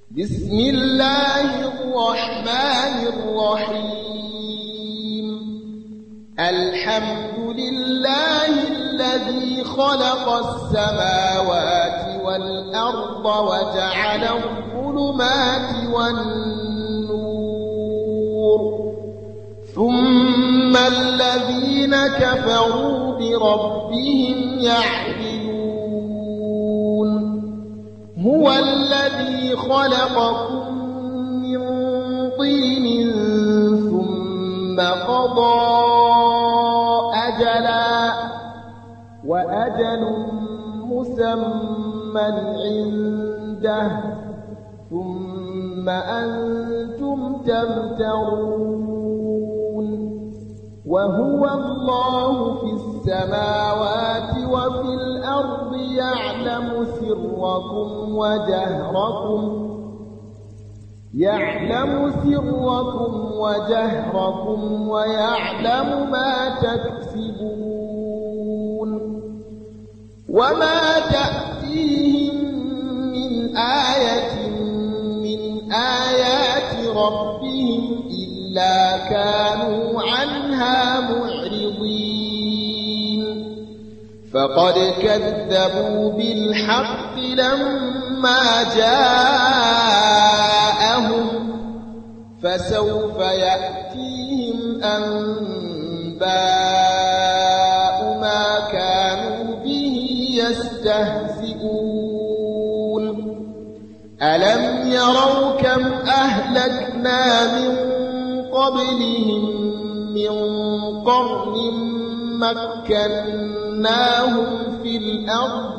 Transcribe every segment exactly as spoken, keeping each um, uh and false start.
بسم الله الرحمن الرحيم الحمد لله الذي خلق السماوات والأرض وجعل الظلمات والنور ثم الذين كفروا بربهم يعدلون هو الذي خلقكم من طين ثم قضى أجلا وأجل مسمى عنده ثم أنتم تمترون وهو الله في السماوات وفي الأرض يعلم سركم وجهركم يعلم سركم وجهركم ويعلم ما تكسبون وما تأتيهم من آية من آيات ربهم إلا كانوا عنها معرضين فقد كذبوا بالحق لما جاءهم فسوف يأتيهم أنباء ما كانوا به يستهزئون ألم يروا كم أهلكنا من قبلهم من قرن مكناهم في الأرض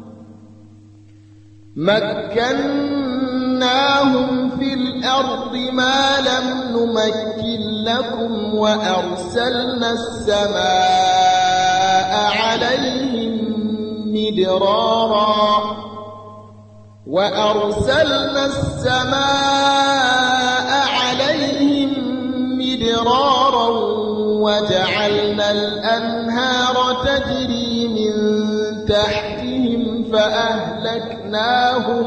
مكناهم في الأرض ما لم نمكن لكم وأرسلنا السماء عليهم مدرارا وأرسلنا السماء عليهم مدرارا وجعلنا الأنهار تجري من تحتهم فأهلكناهم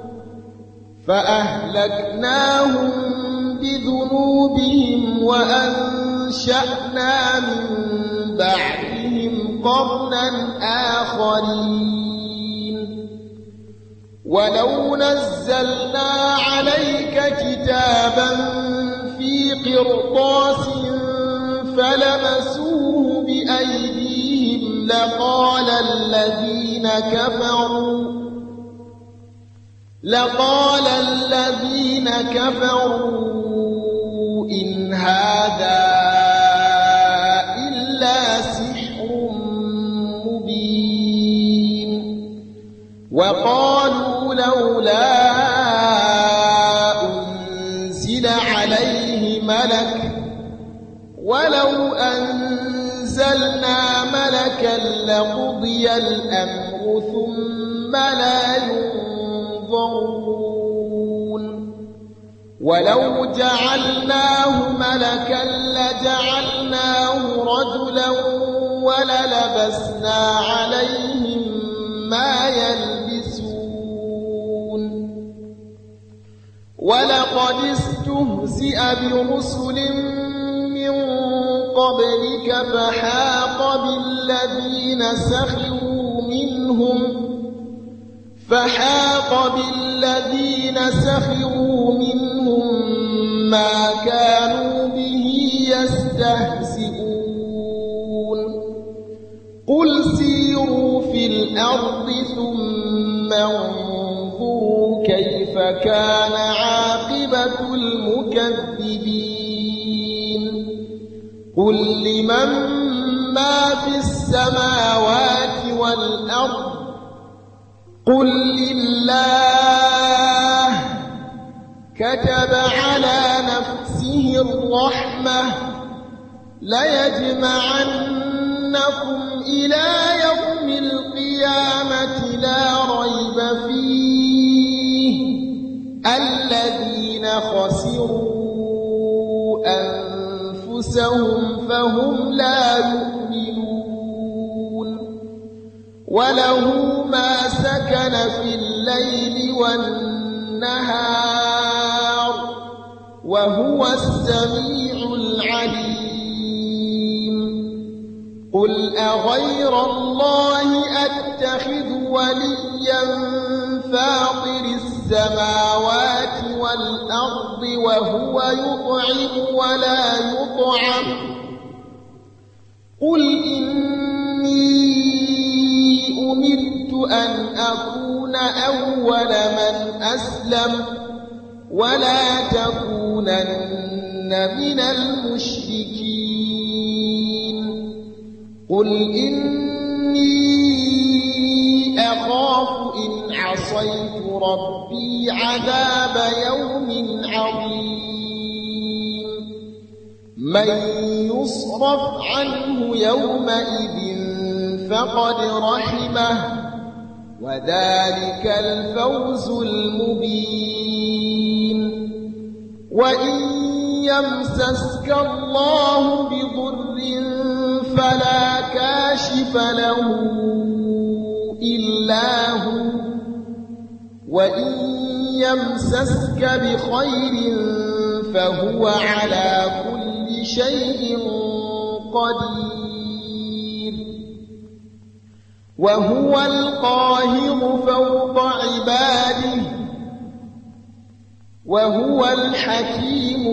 فأهلكناهم بذنوبهم وأنشأنا من بعدهم قرنا آخرين ولو نزلنا عليك كتابا في قرطاس فلمسوه بأيديهم لقال الذين كفروا لقال الذين كفروا إن هذا إلا سحر مبين وقالوا لولا أنزل عليه ملك ولو أنزلنا ملكا لقضي الأمر ثم لا ينظرون ولو جعلناه ملكا لجعلناه رجلا وللبسنا عليهم ما يلبسون ولقد استهزئ برسل من قبلك فحاق بالذين سخروا منهم فحاق بالذين سخروا منهم ما كانوا به يستهزئون قل سيروا في الأرض ثم انظروا كيف كان عاقبة المكذبين قل لمن ما في السماوات والأرض قل لله كتب على نفسه الرحمة ليجمعنكم إلى يوم القيامة لا ريب فيه الذين خسروا أنفسهم فهم لا يؤمنون وله ما سكن في الليل والنهار وهو السميع العليم قل أغير الله أتخذ وليا فاطر السماوات والأرض وهو يطعم ولا يطعم قل إني أمرت أن أكون أول من أسلم ولا تكونن من المشركين قل إني أخاف إن عصيت ربي عذاب يوم عظيم من يصرف عنه يومئذ فقد رحمه وذلك الفوز المبين وإن يمسسك الله بضر فلا كاشف له إلا هو وإن يمسسك بخير فهو على كل شيء قدير وهو القاهر فوق عباده وهو الحكيم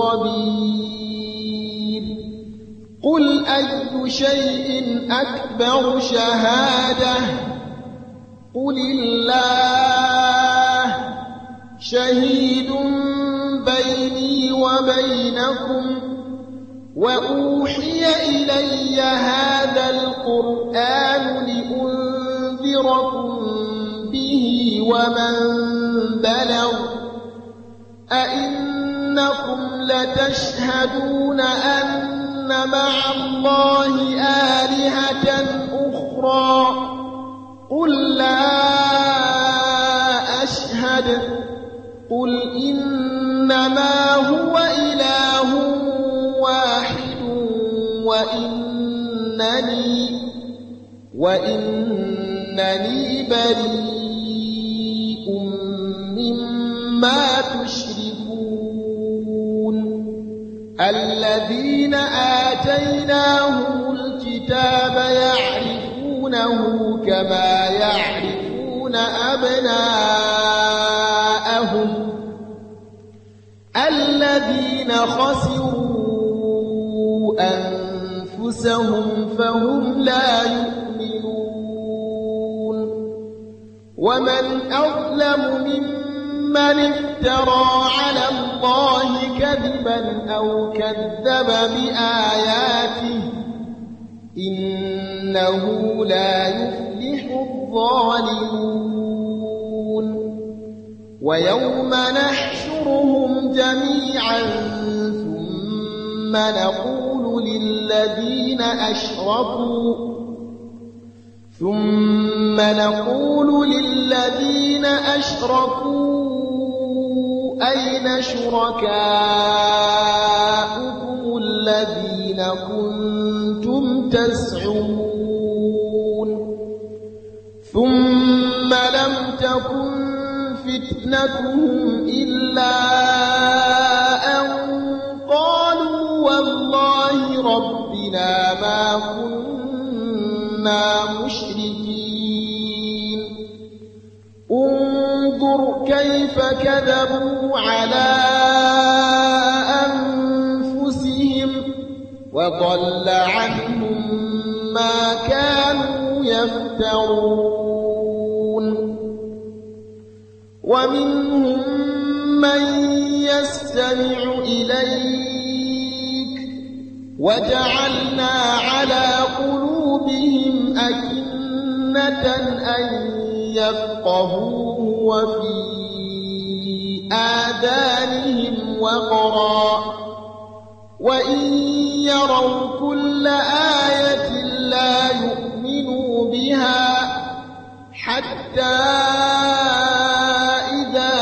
الخبير قل أي شيء أكبر شهادة قل الله شهيد بيني وبينكم وأوحي إلي هذا القرآن لأنذركم به ومن بلغ أئنكم لتشهدون أن مع الله آلهة أخرى قل لا أشهد قل إنما هو إله واحد وإنني وإنني بريء مما تشركون الذين آتيناهم الكتاب يعرفونه كما يعرفون أبناءهم الذين خسروا أنفسهم فهم لا يؤمنون ومن أظلم ممن افترى على الله كذبا أو كذب بآياته إنه لا يفلح الظالمون ويوم نحشرهم جميعا ثم نقول للذين أشركوا ثم نقول للذين أشركوا أين شركاؤكم الذين كنتم تزعمون ثم لم تكن فتنتهم إلا أن قالوا والله ربنا ما كنا مشركين انظر كيف كذبوا على أنفسهم وضل عنهم ما كانوا يفترون ومنهم من يستمع إليك وجعلنا على قلوبهم أكنة أن يفقهوه وفي آذانهم وقرا وإن يروا كل آية لا يؤمنوا بها حتى إذا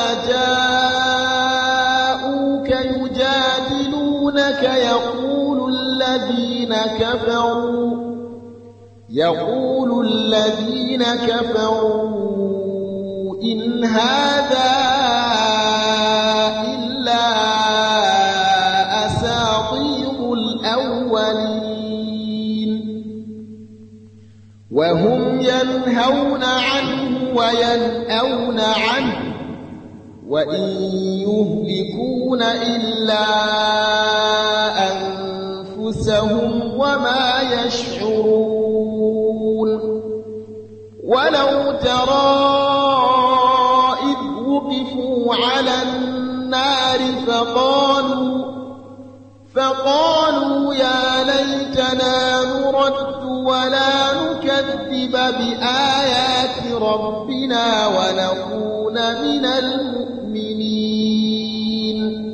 جاءوك يجادلونك يقول الذين كفروا يقول الذين كفروا إن هذا إلا ينهون عنه وينأون عنه وإن يهلكون إلا أنفسهم وما يشعرون ولو ترى إذ وقفوا على النار فقالوا فقالوا يا ليتنا نرد ولا نكذب بآيات ربنا ونكون من المؤمنين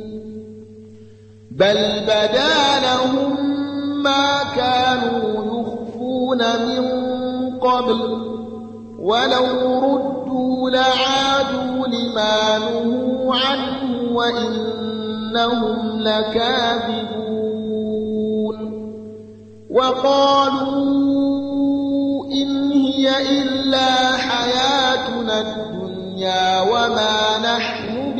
بل بدا لهم ما كانوا يخفون من قبل ولو ردوا لعادوا لما نهوا عنه وإنهم لكاذبون وقالوا إن هي إلا حياتنا الدنيا وما نحن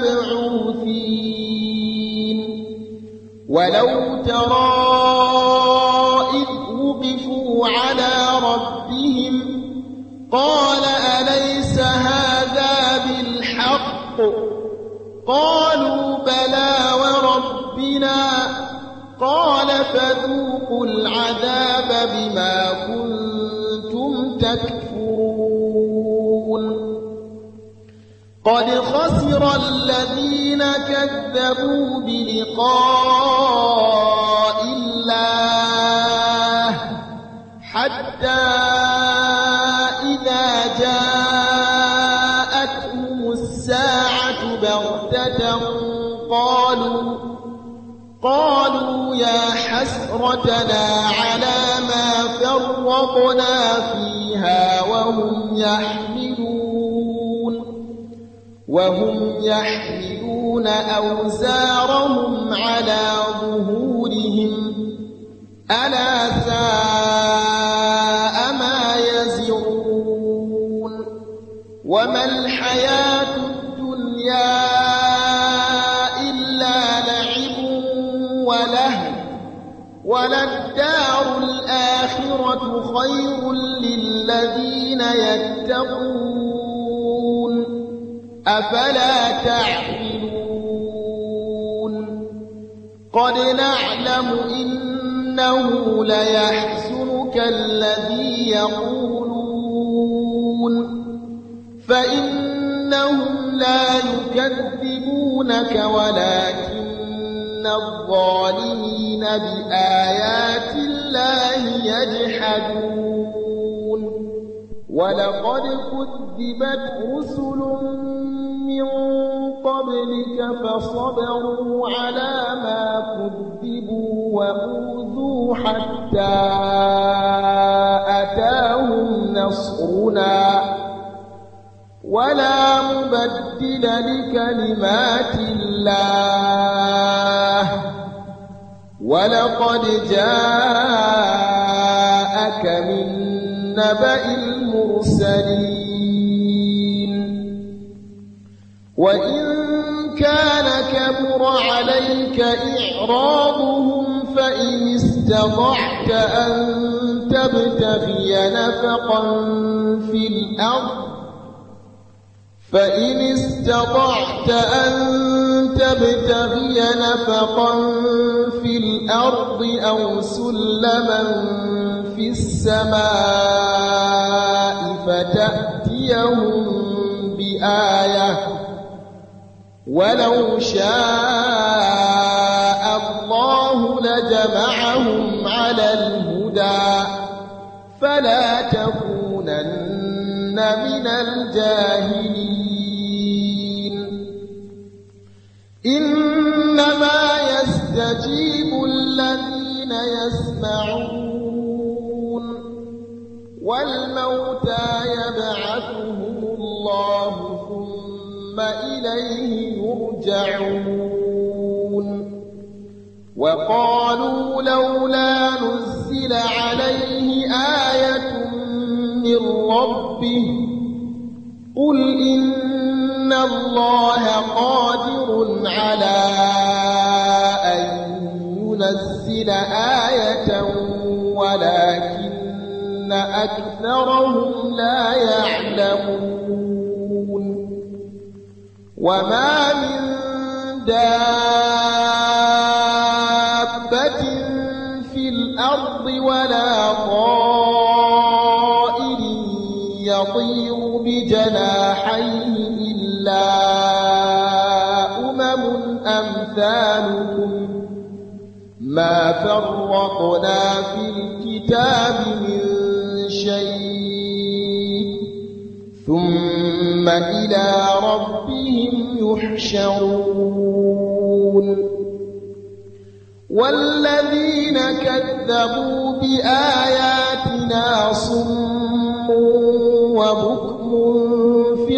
بمبعوثين ولو ترى إذ وقفوا على ربهم قال أليس هذا بالحق قالوا بلى وربنا قال فذوقوا العذاب بما كنتم تكفرون قد خسر الذين كذبوا بلقاء الله حتى إذا جاءتهم الساعة بغتة قالوا قالوا يا حسرتنا على ما فرطنا فيها وهم يحملون وهم يحملون أوزارهم على ظهورهم ألا ساء ما يزرون وما الحياة الدنيا إلا لعب ولهو وللدار الآخرة خير للذين يتقون أفلا تعقلون قد نعلم إنه ليحزنك الذي يقولون فإنهم لا يكذبونك ولكن الظالمين بآيات الله يجحدون ولقد كذبت رسل من قبلك فصبروا على ما كذبوا وأوذوا حتى أتاهم نصرنا ولا مبدل لكلمات الله ولقد جاءك من نبأ المرسلين وإن كان كبر عليك إعراضهم فإن استطعت أن تبتغي نفقا في الأرض فإن استطعت أن تبتغي نفقا في الأرض أو سلما في السماء فتأتيهم بآية ولو شاء الله لجمعهم على الهدى فلا تكونن من الجاهلين إنما يستجيب الذين يسمعون والموتى يبعثهم الله ثم إليه يرجعون وقالوا لولا نزل عليه آية من ربه قل إن الله قادر على أن ينزل آية ولكن أكثرهم لا يعلمون وما من دابة في الأرض ولا طائر يطير بجناحيه إلا أمم أمثالكم ما فرطنا في الكتاب من شيء ثم إلى ربهم يحشرون والذين كذبوا بآياتنا صم وبكم في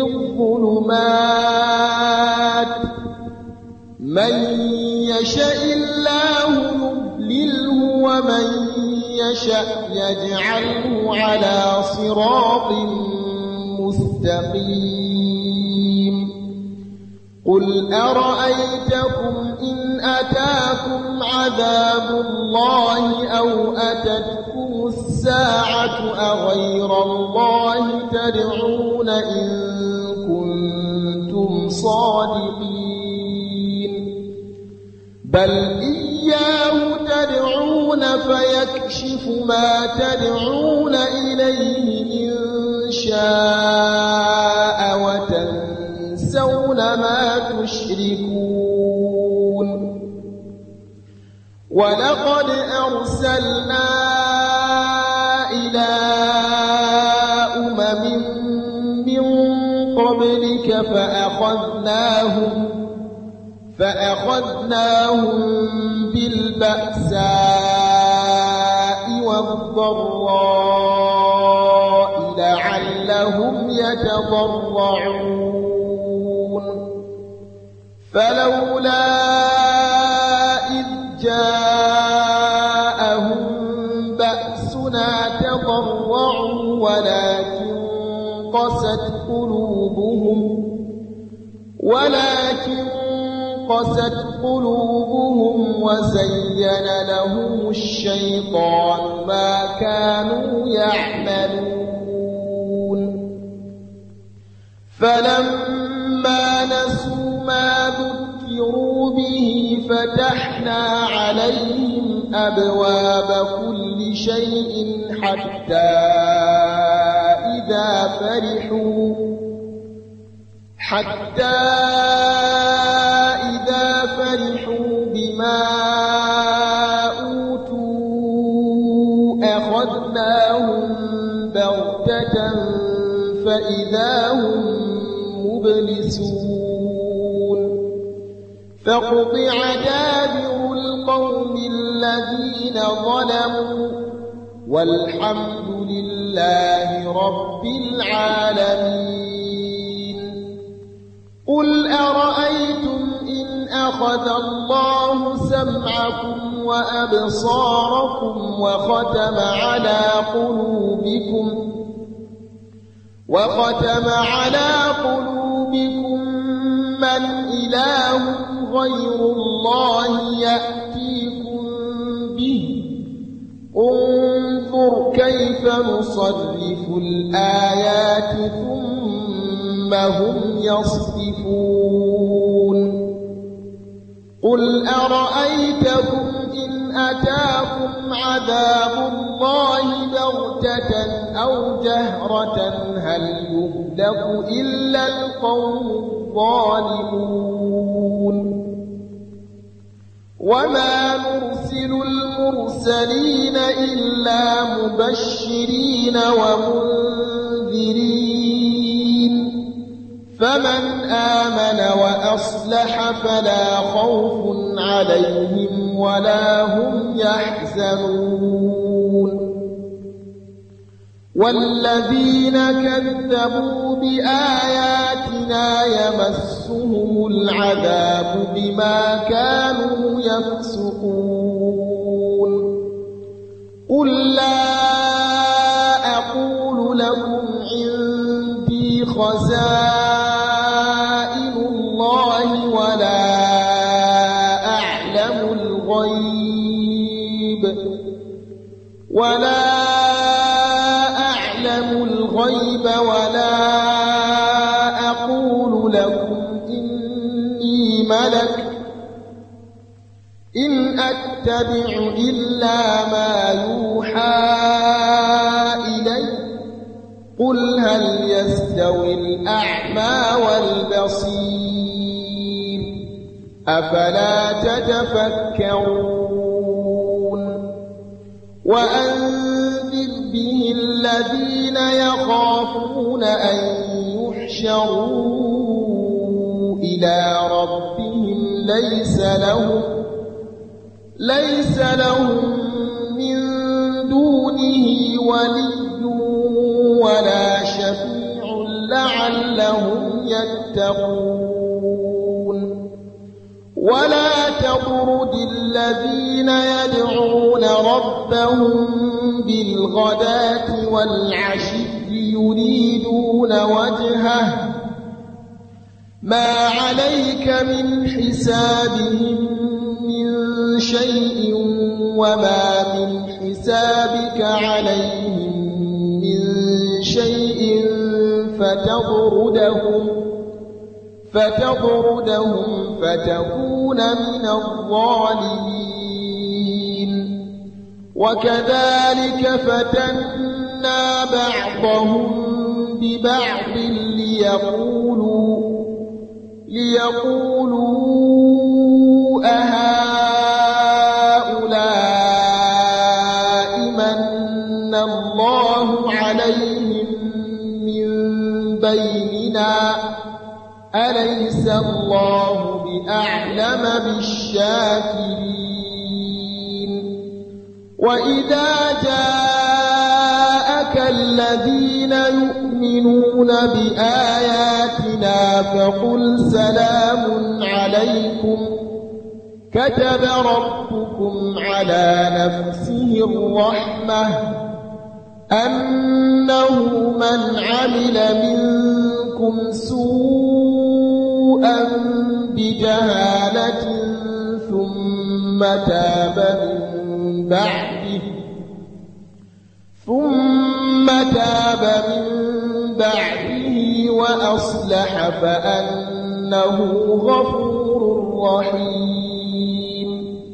الظلمات من يشاء الله يضلله ومن يشاء يجعله على صراط مستقيم قل أرأيتكم إن أتاكم عذاب الله أو أتتكم الساعة أغير الله تدعون إن كنتم صادقين بل إياه تدعون فيكشف ما تدعون إليه إن شاء وتنسون ما تشركون ولقد أرسلنا إلى أمم من قبلك فأخذناهم فأخذناهم بالبأساء والضراء لعلهم يتضرعون فلولا إذ جاءهم بأسنا تضرعوا ولكن قست قلوبهم ولكن قست قلوبهم وزين لهم الشيطان ما كانوا يعملون فلما نسوا ما ذكروا به فتحنا عليهم أبواب كل شيء حتى إذا فرحوا حتى إذا فرحوا بما أوتوا أخذناهم بغتة فإذا هم مبلسون فقطع دابر القوم الذين ظلموا والحمد لله رب العالمين قل أرأيتم إن أخذ الله سمعكم وأبصاركم وختم على قلوبكم وختم على قلوبكم من إله غير الله يأتيكم به انظر كيف نصرف الآيات ثم هم يصدفون قل أرأيتكم إن أتاكم عذاب الله بغتة أو جهرة هل يهلك إلا القوم الظالمون وما نرسل المرسلين إلا مبشرين ومنذرين فمن آمن وأصلح فلا خوف عليهم ولا هم يحزنون والذين كذبوا بآياتنا يمسهم العذاب بما كانوا يفسقون قل لا أقول لكم عندي خزائن الله ولا أعلم الغيب ولا الغيب إني ملك إن أتبع إلا ما يوحى إلي قل هل يستوي الأعمى والبصير أفلا تتفكرون وأنذر به الذين يخافون أن يحشروا إلى ربهم ليس لهم ليس لهم من دونه ولي ولا شفيع لعلهم يتقون ولا تطرد الذين يدعون ربهم بالغداة والعشي يريدون وجهه ما عليك من حسابهم من شيء وما من حسابك عليهم من شيء فتطردهم فتطردهم فتكون من الظالمين وكذلك فتنا بعضهم ببعض ليقولوا ليقولوا أهؤلاء من الله عليهم من بيننا أليس الله بأعلم بالشاكرين وإذا جاءك الذين يؤمنون بآياتنا فقل سلام عليكم كتب ربكم على نفسه الرحمة أنه من عمل منكم سوءا بجهالة ثم تاب من بعده ثم تاب من بعده وأصلح فأنه غفور رحيم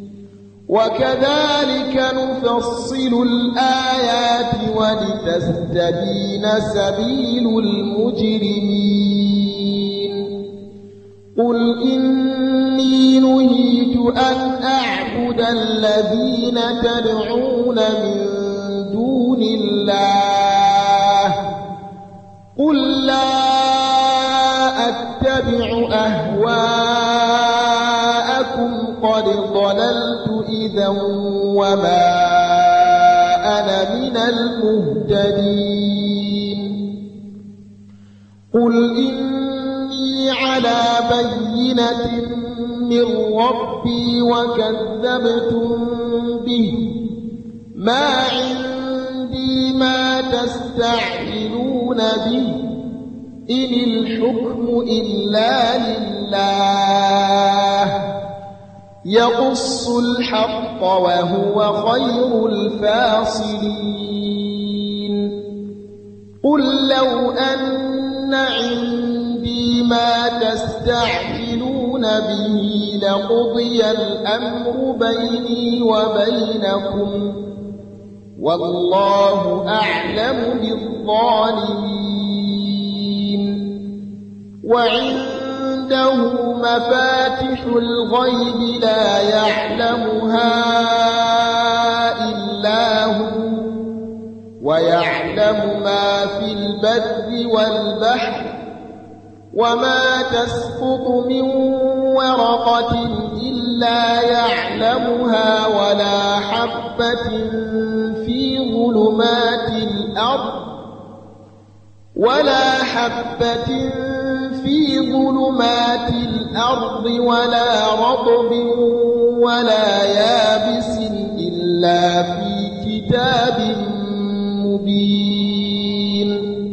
وكذلك نفصل الآيات ولتستبين سبيل المجرمين قل إني نهيت أن أعبد الذين تدعون من دون الله قل لا أتبع أهواءكم قد ضللت إذا وما أنا من المهتدين قل إني على بينة من ربي وكذبتم به ما عندي ما تستعجلون به إن الحكم إلا لله يقص الحق وهو خير الفاصلين قل لو أن عندي ما تستعجلون به لقضي الأمر بيني وبينكم والله أعلم بالظالمين وعنده مفاتح الغيب لا يعلمها إلا هو ويعلم ما في البر والبحر وما تسقط من ورقة إلا يعلمها ولا حبة في ظلمات الأرض ولا حبة في ظلمات الأرض ولا رطب ولا يابس إلا في كتاب مبين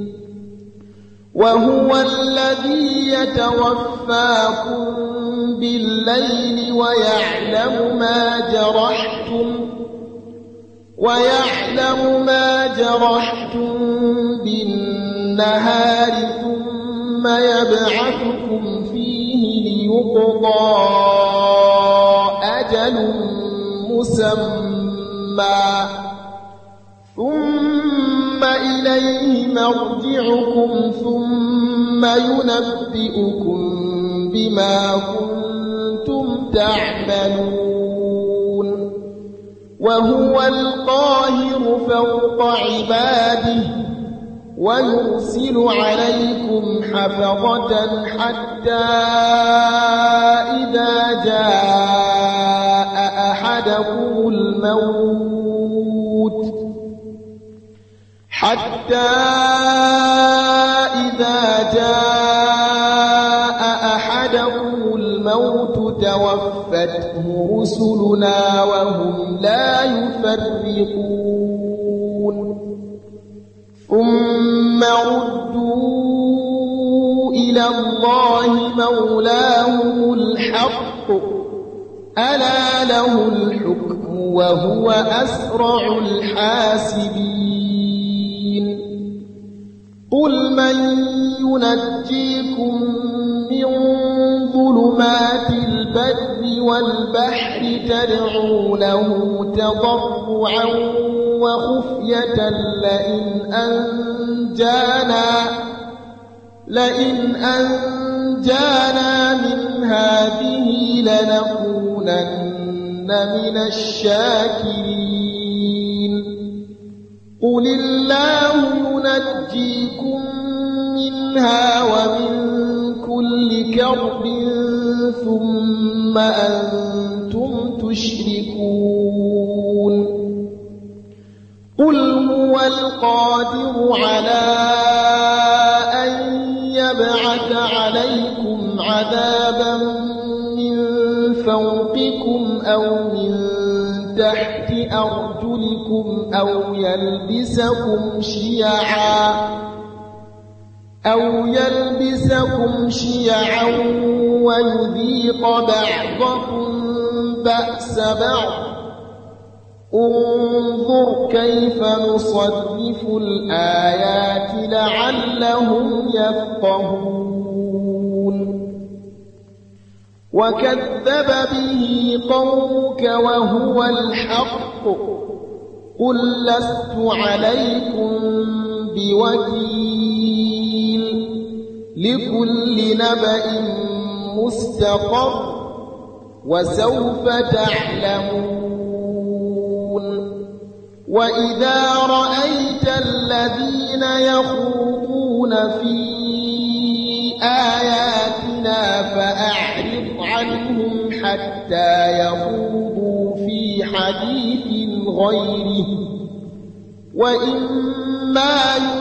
وهو الذي يتوفاكم بالليل ويعلم ما جرحتم ويعلم ما جرحتم بالنهار ثم يبعثكم فيه يقضى أجل مسمى ثم إليه مرجعكم ثم ينبئكم بما كنتم تعملون وهو القاهر فوق عباده ويرسل عليكم حفظة حتى إذا جاء أحدكم الموت حتى إذا جاء أحدكم الموت توفته رسلنا وهم لا يفرقون ثم ردوا إلى الله مولاهم الحق ألا له الحكم وهو أسرع الحاسبين قل من ينجيكم من ظلمات البر والبحر تدعونه تضرعا وخفية لئن أنجانا لئن أنجانا من هذه لنكونن من الشاكرين قل الله ينجيكم منها ومن كل كرب ثم أنتم تشركون قل هو القادر على أن يبعث عليكم عذابا من فوقكم أو من تحت أرجلكم أو يلبسكم شيعا أو يلبسكم شيعا ويذيق بعضكم بأس بعض انظر كيف نصرف الآيات لعلهم يفقهون وكذب به قومك وهو الحق قل لست عليكم بوكيل لكل نبأ مستقر وسوف تعلمون وإذا رأيت الذين يخوضون في آياتنا فأعرض عنهم حتى يخوضوا في حديث غيره وإما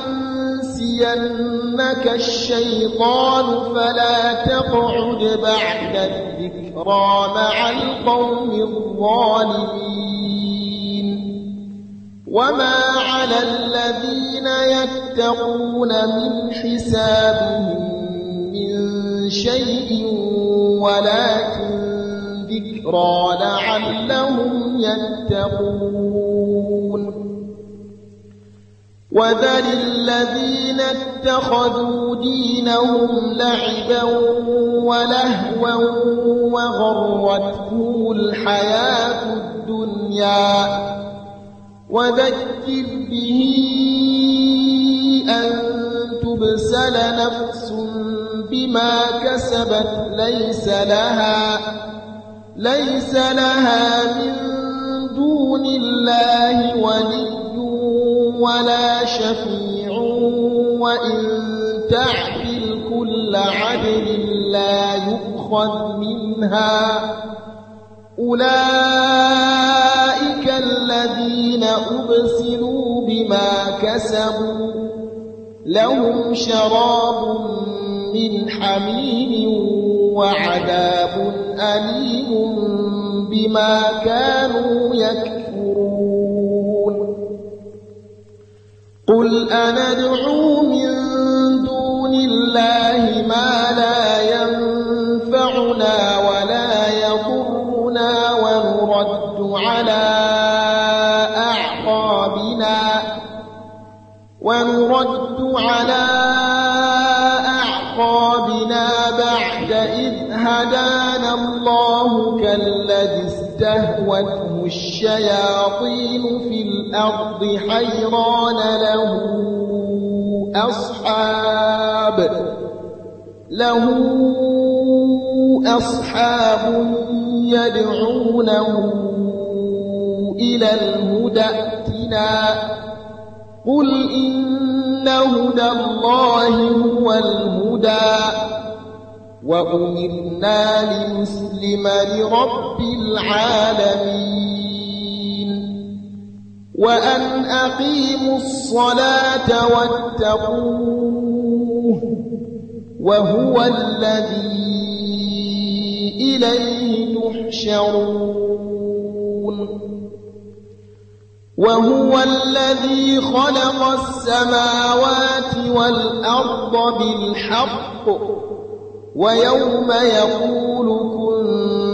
ينسينك الشيطان فلا تقعد بعد الذكرى مع القوم الظالمين وما على الذين يتقون من حسابهم من شيء ولكن ذكرى لعلهم يتقون وذل الذين اتخذوا دينهم لعبا ولهوا وغرتهم الحياة الدنيا وذكر به أن تبسل نفس بما كسبت ليس لها ليس لها من دون الله ولي ولا شفيع وإن تعدل كل عدل لا يؤخذ منها أولئك الذين أبسلوا بما كسبوا لهم شراب من حميم وعذاب أليم بما كانوا يكفرون قل أندعو من دون الله ما لا ينفعنا ولا يضرنا ونرد على أعقابنا ونرد على أعقابنا بعد إذ هدانا الله كالذي استهوته الشياطين في الأرض حيران له أصحاب له أصحاب يدعونه إلى الهدى ائتنا قل إن هدى الله هو الهدى وأمرنا لنسلم لرب العالمين وأن أقيموا الصلاة واتقوه وهو الذي إليه تحشرون وهو الذي خلق السماوات والأرض بالحق ويوم يقول كن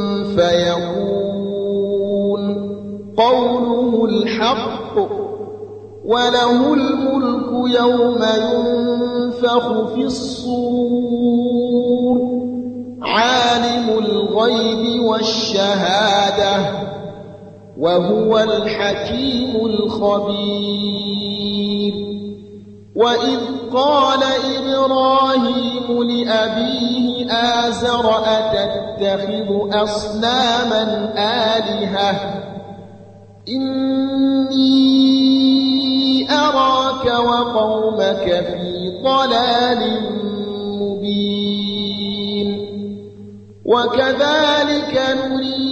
فيكون قوله الحق وله الملك يوم ينفخ في الصور عالم الغيب والشهادة وهو الحكيم الخبير وإذ قال إبراهيم لأبيه آزر أتتخذ أصناما آلهة إني أراك وقومك في ضلال مبين وكذلك نري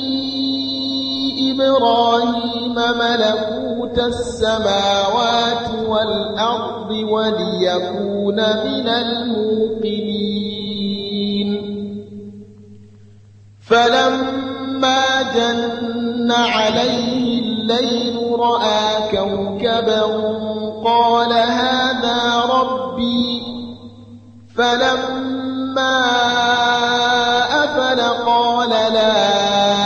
إبراهيم ملكوت السماوات والأرض وليكون من الموقنين فلما جن عليه الليل رأى كوكبا قال هذا ربي فلما أفل قال لا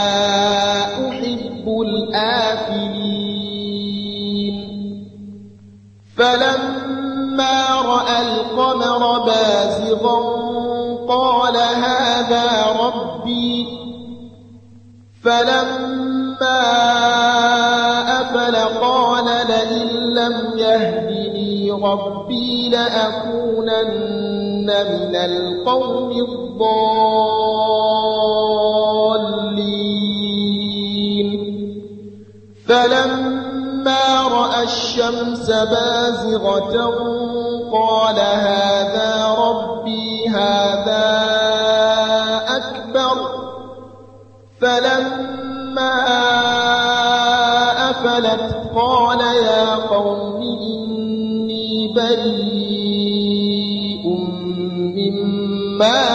فلما رأى القمر بازغا قال هذا ربي فلما أفل قال لئن لم يهدني ربي لأكونن من القوم الضالين فلما رأى الشمس بازغة قال هذا ربي هذا أكبر فلما أفلت قال يا قوم إني بريء مما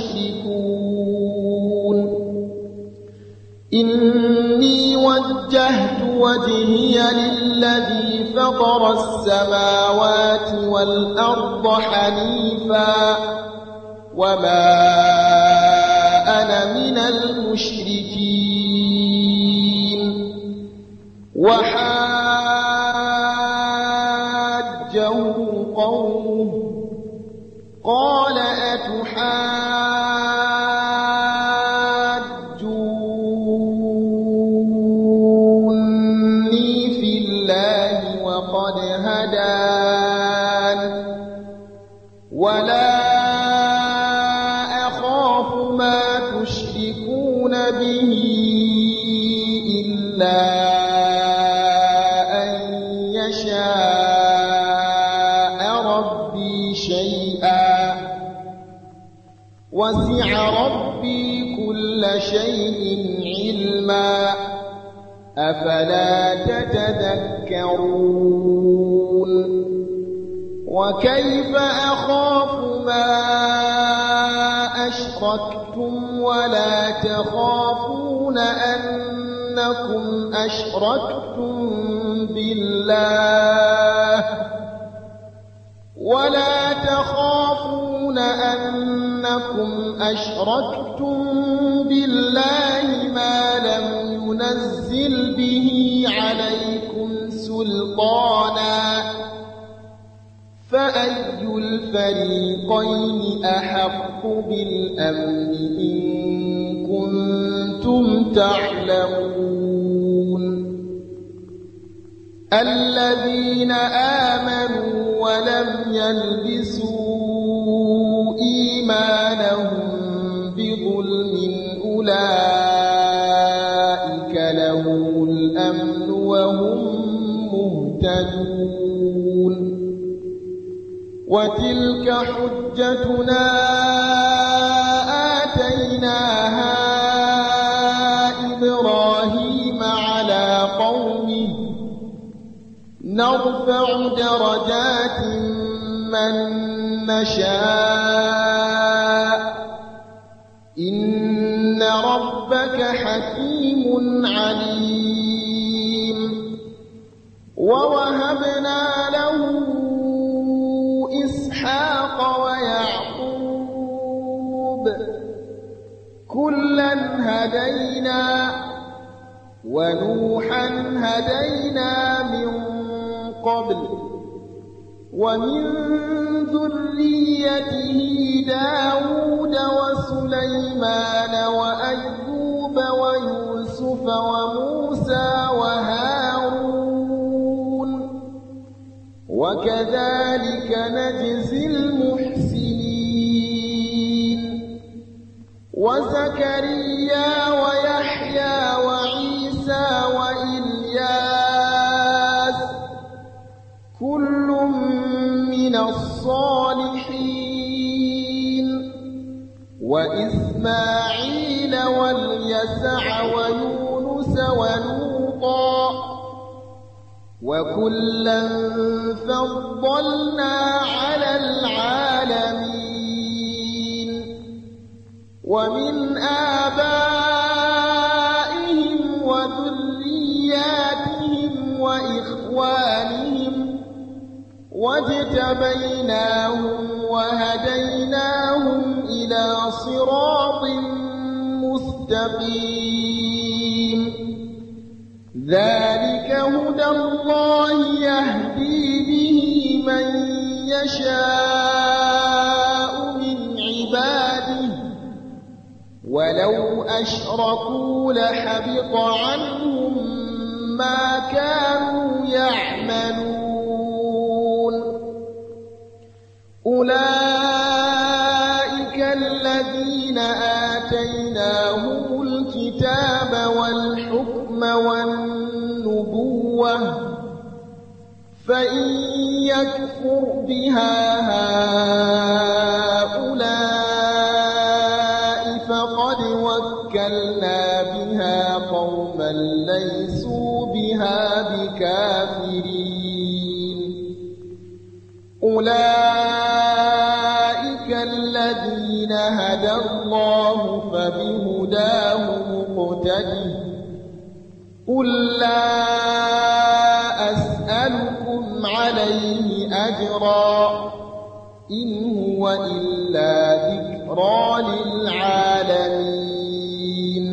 تشركون إني وجهت وجهي للذي فطر السماوات والأرض حنيفا وما أنا من المشركين وحاجه قومه قال أتحاجوني في الله وقد هدان ولا أخاف ما تشركون به إلا أن يشاء ربي شيئا وسع ربي كل شيء علما أفلا تتذكرون وكيف أخاف ما أشركتم ولا تخافون أنكم أشركتم بالله ولا تخافون أنكم أشركتم بالله ما لم ينزل به عليكم سلطانا فأي الفريقين أحق بالأمن إن كنتم تعلمون الذين آمنوا ولم يلبسوا إيمانهم بظلم أولئك لهم الأمن وهم مهتدون وتلك حجتنا آتيناها إبراهيم على قومه نرفع درجات من نشاء إن ربك حكيم عليم ووهبنا له إسحاق ويعقوب كلا هدينا ونوحا هدينا من قبل ومن ذريته داود وسليمان وأيوب ويوسف وموسى وهارون وكذلك نجزي المحسنين وزكريا ويحيى وعيسى وإلياس كل من الصالحين وإسماعيل واليسع ويونس ولوطا وكلا فضلنا على العالمين ومن آبائهم وذرياتهم وإخوانهم واجتبيناهم وهديناهم إلى صراط مستقيم ذلك هدى الله يهدي به من يشاء من عباده ولو أشركوا لحبط عنهم ما كانوا يعملون أولئك الذين آتيناهم الكتاب والحكم والنبوة فإن يكفر بها هؤلاء فقد وكلنا بها قوما ليسوا بها بكافرين أولئك الذين هدى الله فبهداه مقتده قل لا أسألكم عليه أجرا إن هو إلا ذكرى للعالمين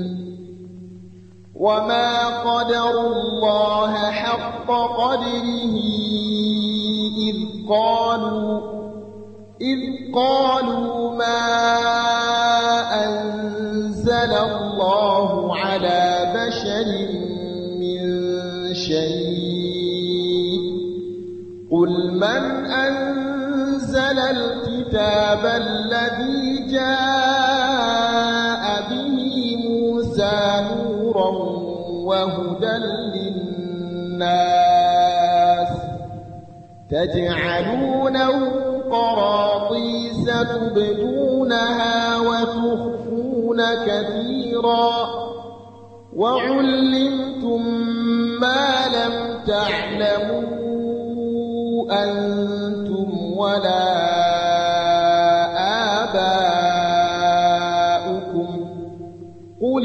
وما قدروا الله حق قدره إذ قالوا إذ قالوا ما أنزل الله على بشر من شيء قل من أنزل الكتاب الذي جاء به موسى نورا وهدى للناس تجعلونه قراطيس تبدونها وتخفون كثيرا وعلمتم ما لم تعلموا أنتم ولا آباؤكم قل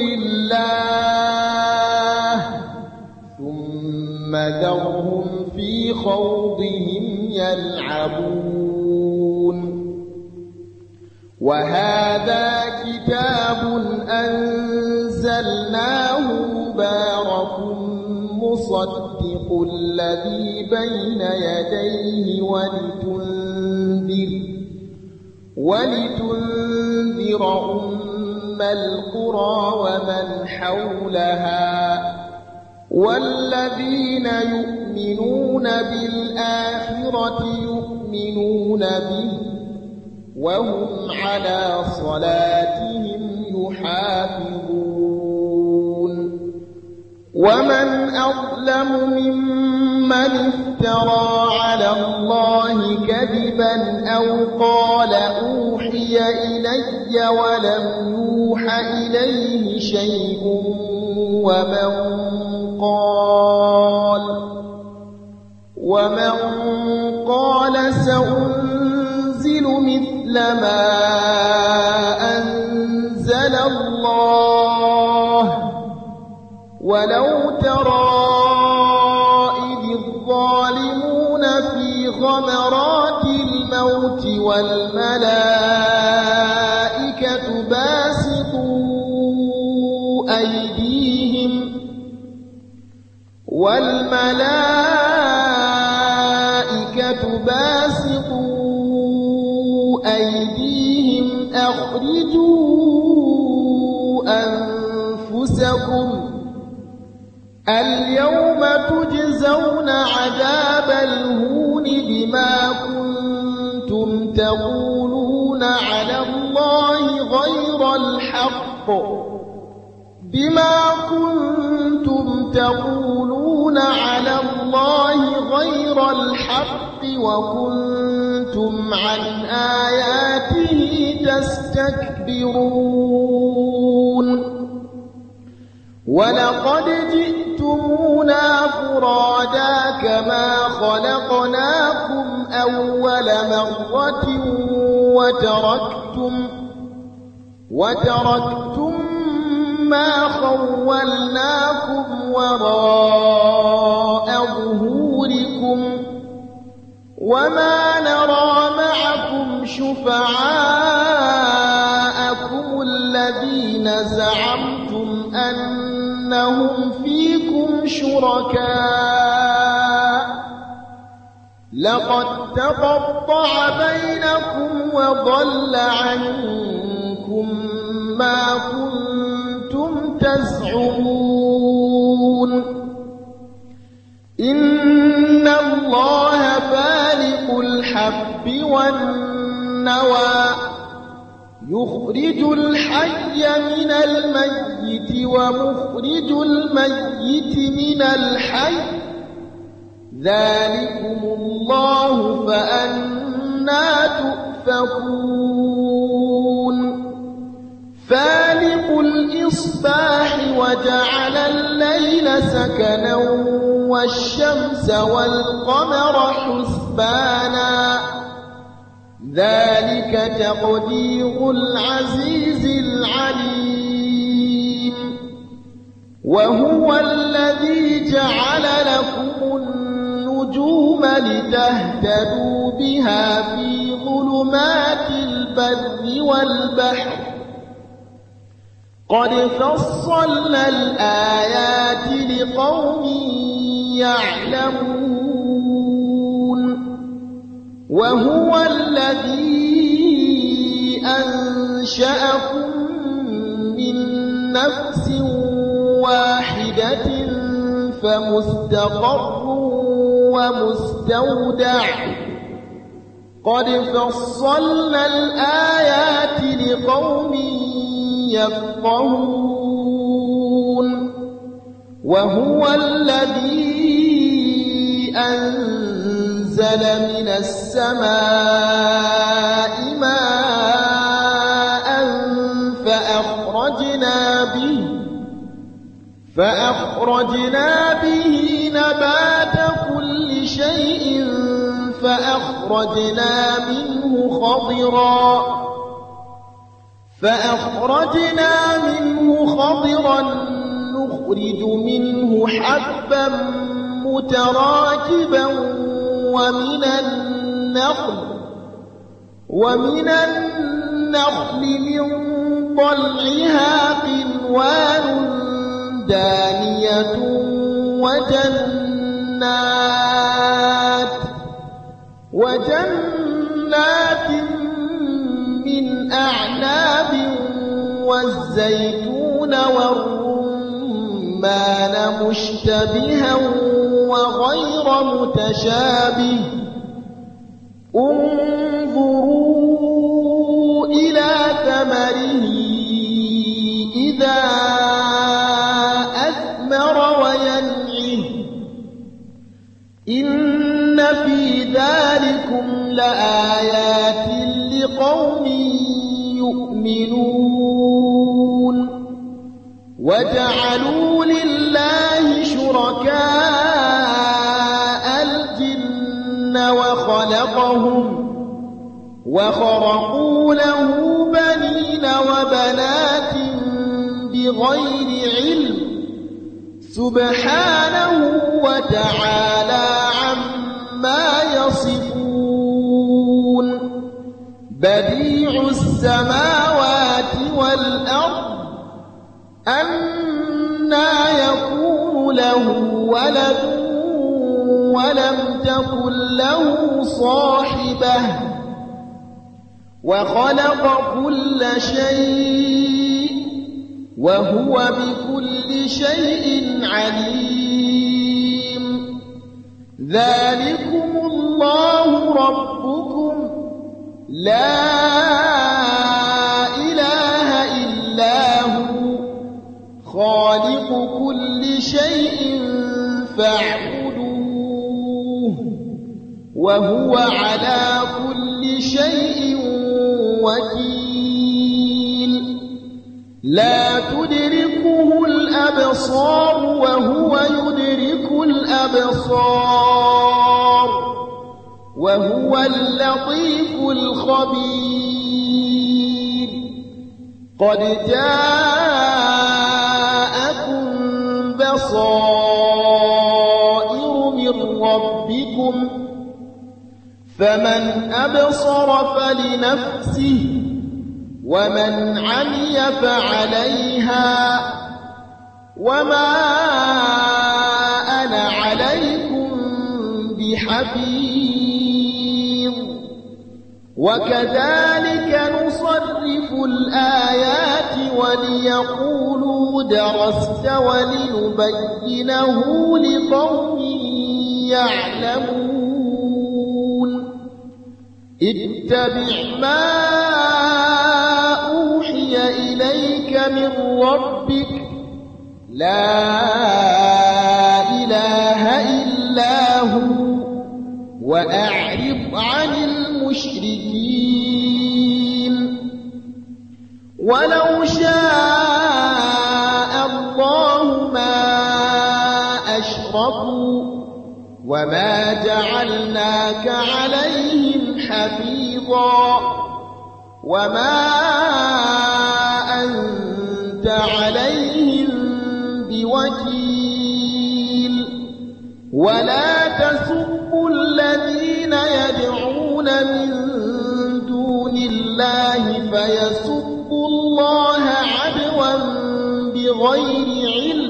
الله ثم ذرهم في خوضهم يلعبون وهذا كتاب أنزلناه مبارك مصدق الذي بين يديه ولتنذر ولتنذر أم القرى ومن حولها والذين يؤمنون بالآخرة يؤمنون به وهم على صلاتهم يحافظون ومن أظلم ممن افترى على الله كذبا أو قال أوحي إلي ولم يوح إليه شيء ومن قال ومن قال سأنزل مثل ما أنزل الله ولو ترى إذ الظالمون في غمرات الموت والملائكة باسطوا أيديهم والملائكة باسطوا أيديهم أخرجوا أنفسكم اليوم تجزون عذاب الهون بما كنتم تقولون على الله غير الحق بما كنتم تقولون على الله غير الحق وكنتم عن آياته تستكبرون ولقد جئتمونا فرادا كما خلقناكم أول مرة وتركتم وتركتم ما خولناكم وراء ظهوركم وما نرى معكم شفعاءكم الذين زعمتم أنهم فيكم شركاء لقد تقطع بينكم وضل عنكم ما كنتم تزعمون إن الله فالق الحب والنوى يخرج الحي من الميت ومخرج الميت من الحي ذلكم الله فأنى تؤفكون فالق الإصباح وجعل الليل سكنا والشمس والقمر حسبانا ذلك تقدير العزيز العليم وهو الذي جعل لكم النجوم لتهتدوا بها في ظلمات البر والبحر قد فصلنا الآيات لقوم يعلمون وهو الذي أنشأكم من نفس واحدة فمستقر ومستودع قد فصلنا الآيات لقوم يفقهون وهو الذي أنزل من السماء ماء فأخرجنا به فأخرجنا به نبات كل شيء فأخرجنا منه خضرا فأخرجنا منه خضرا نخرج منه حبا متراكبا ومن النخل ومن النخل من طلعها قنوان دانية وجنات وجنات والزيتون والرمان مشتبها وغير متشابه انظروا إلى ثمره إذا أثمر وينعه إن في ذلكم لآيات لقوم يؤمنون وجعلوا لله شركاء الجن وخلقهم وخرقوا له بنين وبنات بغير علم سبحانه وتعالى عما يصفون بديع السماوات والأرض أنى يكون له ولد ولم تكن له صاحبة وخلق كل شيء وهو بكل شيء عليم ذلكم الله ربكم لا إله إلا هو خالق كل شيء فاعبدوه وهو على كل شيء وكيل لا تدركه الأبصار وهو يدرك الأبصار وهو اللطيف الخبير قد جاءكم بصائر من ربكم فمن أبصر فلنفسه ومن عمي فعليها وما أنا عليكم بحفيظ وكذلك نصرف الآيات وليقولوا درست ولنبينه لقوم يعلمون اتبع ما أوحي إليك من ربك لا إله إلا هو وأعرض عن المشركين ولو شاء الله ما أشركوا وما جعلناك عليهم حفيظا وما أنت عليهم بوكيل ولا تسبوا الذين يدعون من دون الله فيسبوا الله عدوا بغير علم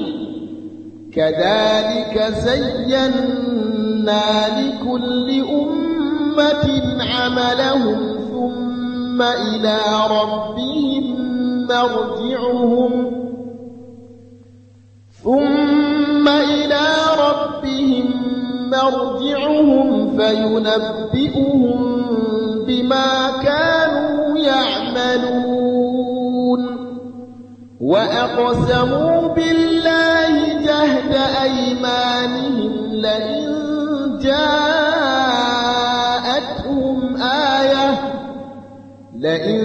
كذلك زينا لكل أمة عملهم ثم إلى ربهم مرجعهم ثم إلى ربهم مرجعهم فينبئهم بما كانوا يعملون وأقسموا بالله جهد أيمانهم لئن جاءتهم آية لئن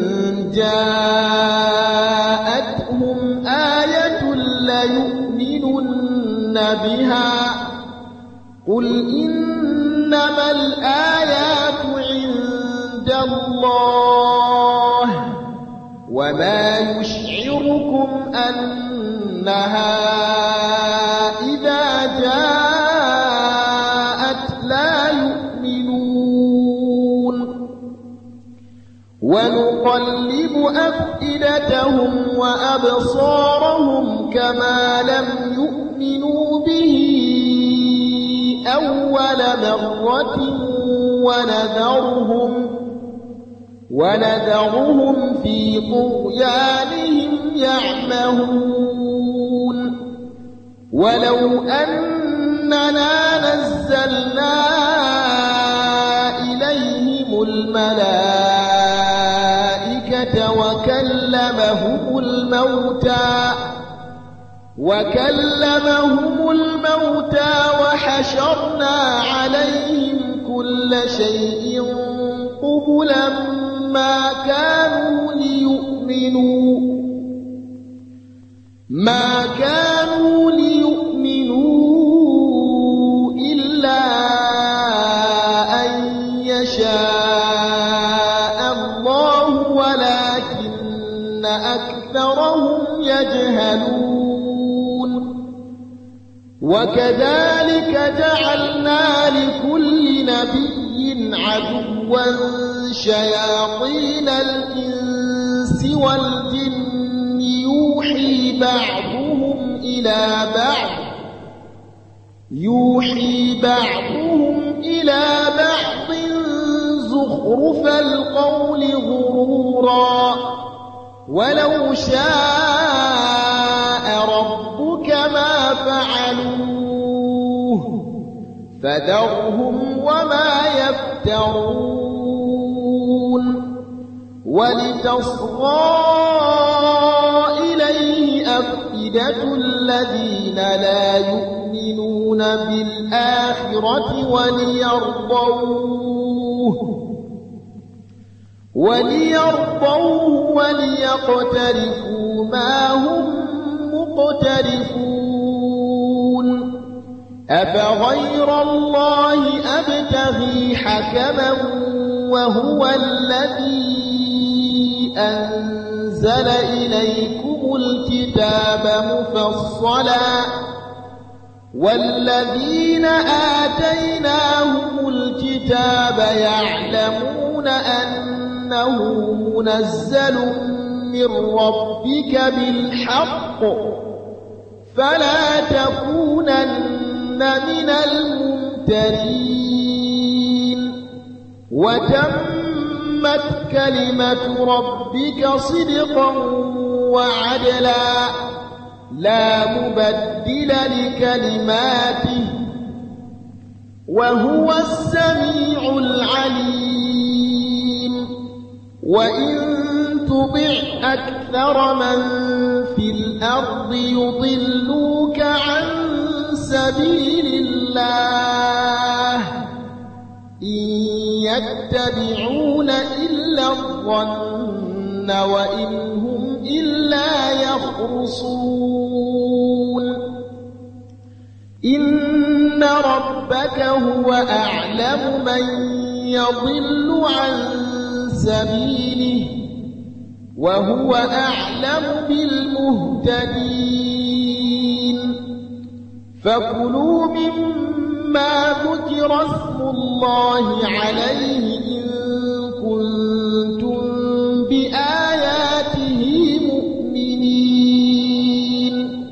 جاءتهم آية ليؤمنن بها قل إنما الآيات عند الله وما يشعركم أنها إذا جاءت لا يؤمنون ونقلب أفئدتهم وأبصارهم كما لم يؤمنوا به أول مرة ونذرهم ونذرهم في طغيانهم يعمهون ولو أننا نزلنا إليهم الملائكة وكلمهم الموتى وكلمهم الموتى وحشرنا عليهم كل شيء قبلا ما كانوا ليؤمنوا ما كانوا ليؤمنوا إلا أن يشاء الله ولكن أكثرهم يجهلون وكذلك جعلنا لكل نبي عدوا شياطين الإنس والجن يوحي بعضهم إلى بعض يوحي بعضهم إلى بعض زخرف القول غرورا ولو شاء ربك ما فعلوه فذرهم وما يفترون ولتصغى إليه أفئدة الذين لا يؤمنون بالآخرة وليرضوه وليرضوه وليقترفوا ما هم مقترفون أفغير الله أبتغي حكما وهو الذي أنزل إليكم الكتاب مفصلا والذين آتيناهم الكتاب يعلمون أنه منزل من ربك بالحق فلا تكونن من الممترين وتمت كلمة ربك صدقا وعدلا لا مبدل لكلماته وهو السميع العليم وإن تطع أكثر من في الأرض يضلوك عن سبيل الله إن يتبعون إلا الظن وإن هم إلا يخرصون إن ربك هو أعلم من يضل عن سبيله وهو أعلم بالمهتدين فكلوا مما ذكر اسم الله عليه إن كنتم بآياته مؤمنين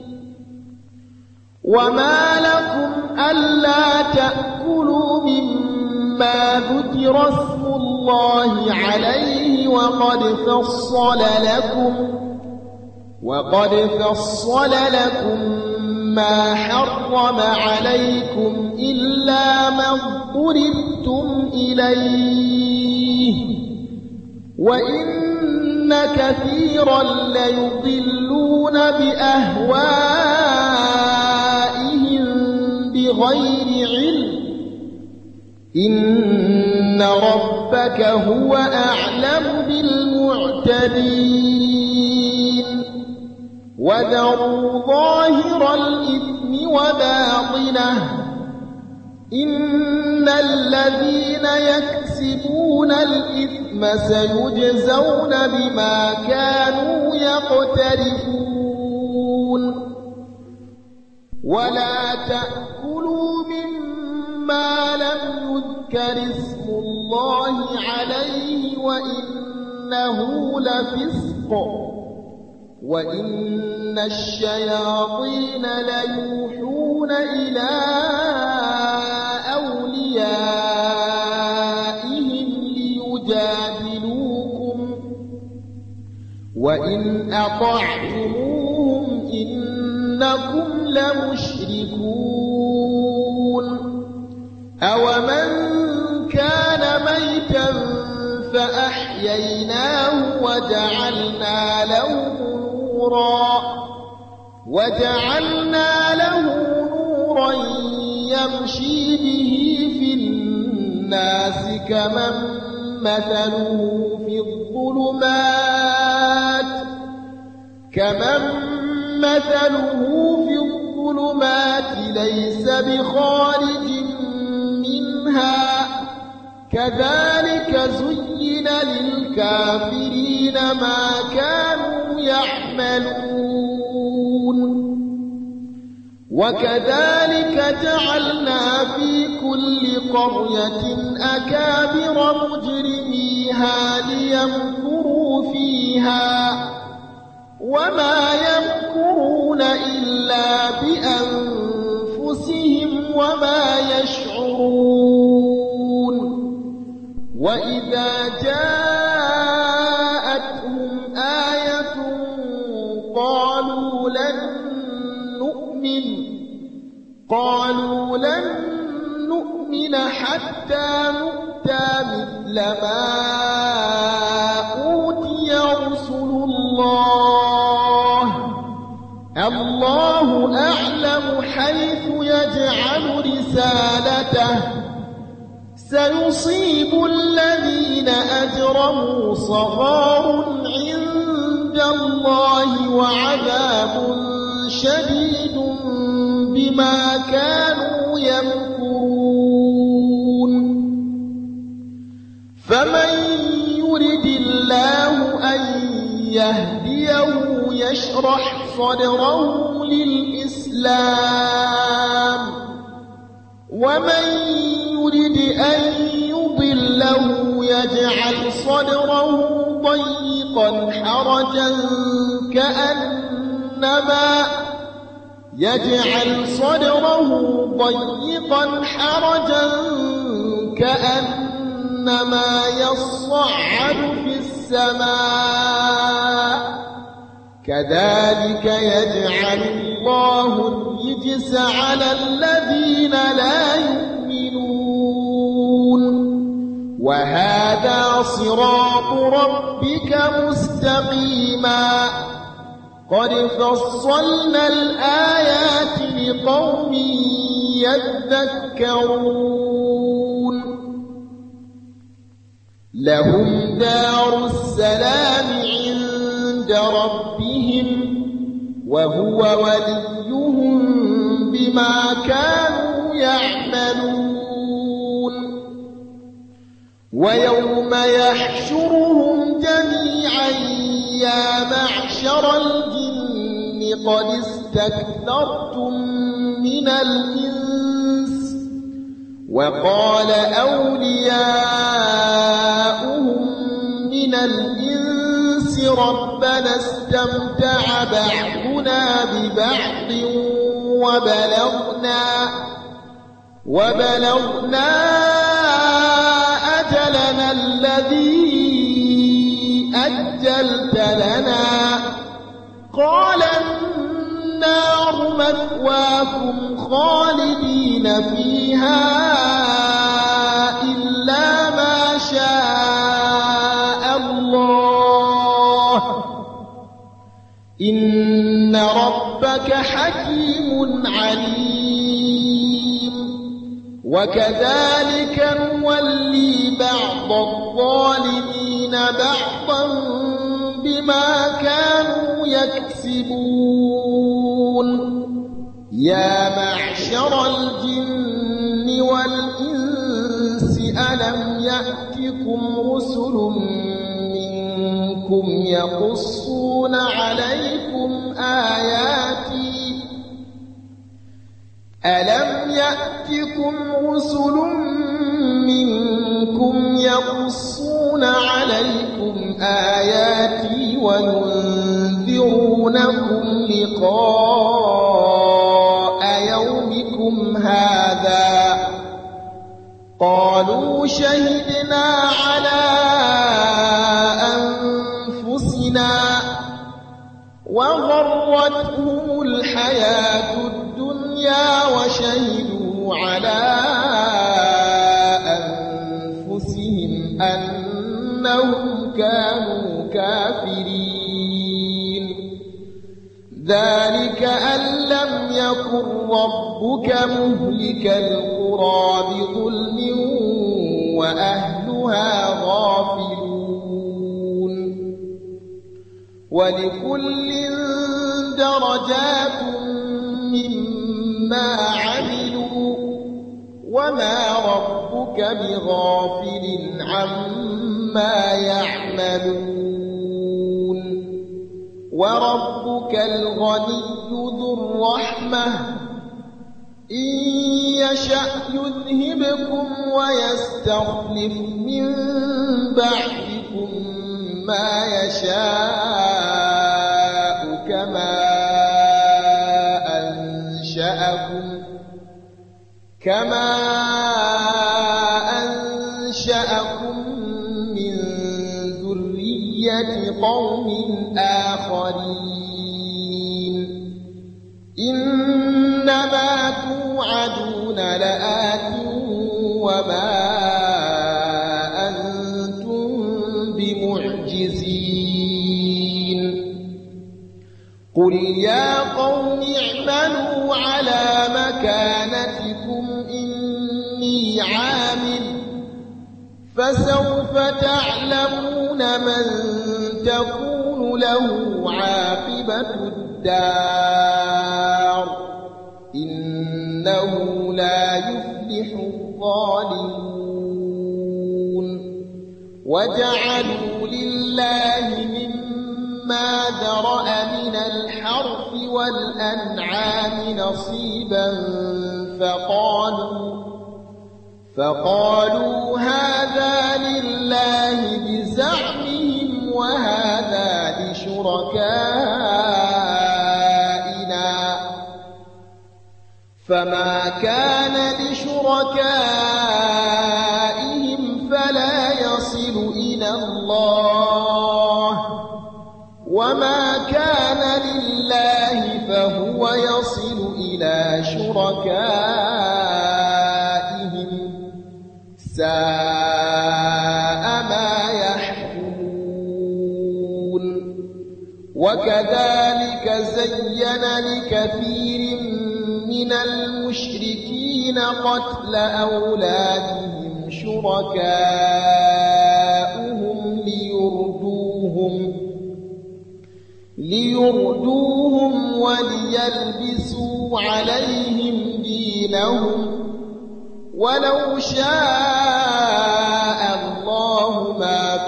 وما لكم ألا تأكلوا مما ذكر اسم الله عليه وقد فصل لكم وقد فصل لكم ما حرم عليكم إلا ما اضطررتم إليه وإن كثيرا ليضلون بأهوائهم بغير علم إن ربك هو أعلم بالمعتدين وذروا ظاهر الإثم وباطنه إن الذين يكسبون الإثم سيجزون بما كانوا يقترفون ولا تأكلوا مما لم يذكر اسم الله عليه وإنه لفسق وإن الشياطين ليوحون إلى أوليائهم ليجادلوكم وإن أطعتموهم إنكم لمشركون أومن كان ميتا فأحييناه وجعلنا له نورا وجعلنا له نورا يمشي به في الناس كمن مثله في الظلمات كمن مثله في الظلمات ليس بخارج منها كذلك زين للكافرين ما كانوا يعملون وكذلك جعلنا في كل قرية أكابر مجرميها ليمكروا فيها وما يمكرون إلا بأنفسهم وما يشعرون وإذا جاءتهم آية قالوا لن نؤمن قالوا لن نؤمن حتى نؤتى مثل ما أوتي رسل الله الله أعلم حيث يجعل رسالته سيصيب الذين أجرموا صغار عند الله وعذاب شديد بما كانوا يمكرون فمن يرد الله أن يهديه يشرح صدره للإسلام ومن يرد أن يضله يجعل صدره ضيقا حرجا كأنما يجعل صدره ضيقا حرجا كأنما يصعد في السماء كذلك يجعل الله الرجس على الذين لا يؤمنون وهذا صراط ربك مستقيما قد فصلنا الآيات لقوم يذكرون لهم دار السلام عند ربهم وهو وليهم بما كانوا يعملون ويوم يحشرهم جميعا يا معشر الجن قد استكثرتم من الإنس وقال أولياؤهم من الإنس ربنا استمتع بعضنا ببعض وبلغنا وبلغنا أجلنا الذي أجلت لنا قال النار مثواكم خالدين فيها إلا ما شاء الله إن ربك حكيم عليم وكذلك نولي بعض الظالمين بعضا بما كانوا يكسبون يا معشر الجن والإنس ألم يأتكم رسل منكم يقصون عليكم آياتي ألم يأتكم رسل منكم يقصون عليكم آياتي وينذرونكم لقاء يومكم هذا قالوا شهدنا على أنفسنا وغرتهم الحياة الدنيا وشهدوا على أنفسهم أنهم كانوا كافرين ذلك أن لم يكن ربك مهلك القرى بظلم وأهلها غافلون ولكل درجات مما عملوا وما ربك بغافل عما يعملون وربك الغني ذو الرحمة إن يشأ يذهبكم ويستخلف من بعدكم ما يشاء كما أنشأكم كما أنشأكم من ذرية قوم آخرين إنما توعدون لآت وما أنتم بمعجزين قل يا قوم اعملوا على مكانتكم إني عامل فسوف تعلمون من تكون له عاقبة الدار إنه لا يفلح الظالمون وجعلوا لله مما ذرأ من الحرث والأنعام نصيبا فقالوا فقالوا هذا لله بزعمهم وهذا لشركائنا فما كان لشركائهم فلا يصل إلى الله وما كان لله فهو يصل إلى شركائهم ساء ما يحكمون وكذلك زين لكثير من المشركين قتل أولادهم شركاؤهم ليردوهم ليردوهم وليلبسوا عليهم دينهم ولو شاء الله ما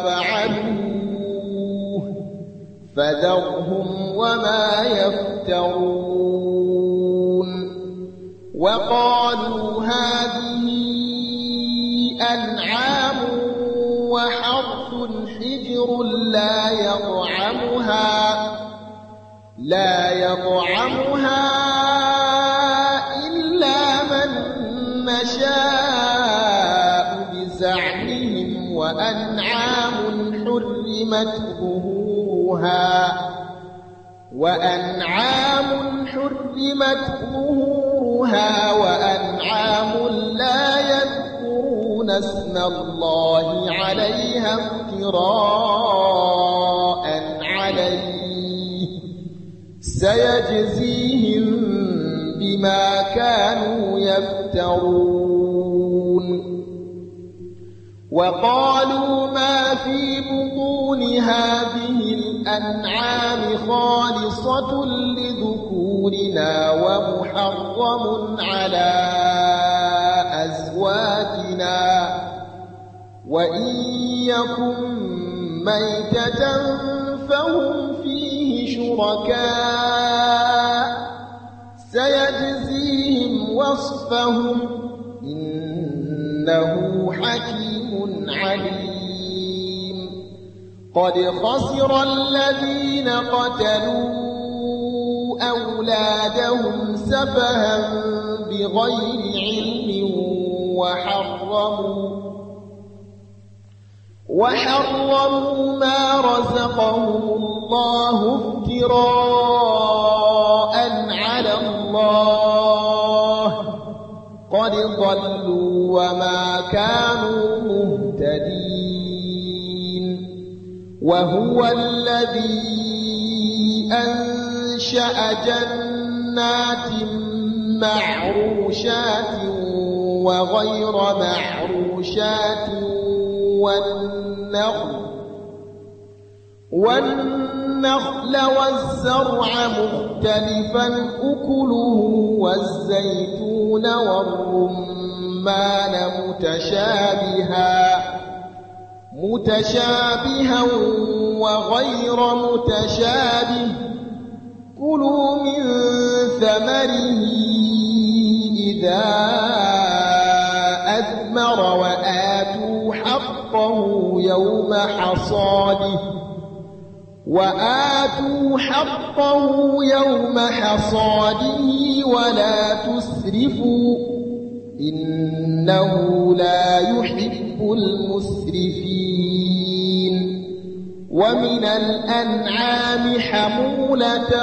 فعلوه فذرهم وما يفترون وقالوا هذه أنعام وحرث حجر لا يطعمها لا يطعمها إلا من نشاء بزعمهم وأنعام حرمت ظهورها وأنعام حرمت ظهورها وأنعام لا يذكرون اسم الله عليها افتراء عليه سيجزيهم بما كانوا يفترون وقالوا ما في بطون هذه الأنعام خالصة لذكورنا ومحرم على أزواجنا وإن يكن ميتة فهم فيه شركاء سيجزيهم وصفهم إنه حكيم عليم قد خسر الذين قتلوا أولادهم سفها بغير علم وحرموا وحرموا ما رزقهم الله افتراء على الله قد ضلوا وما كانوا مهتدين وهو الذي أنشأ جنات معروشات وغير معروشات والنخل والنخل والزرع مختلفا أكله والزيتون والرمان متشابها متشابها وغير متشابه كلوا من ثمره إذا أثمر وآتوا حقه يوم حصاده وآتوا حقه يوم حصاده ولا تسرفوا إنه لا يحب المسرفين ومن الأنعام حمولة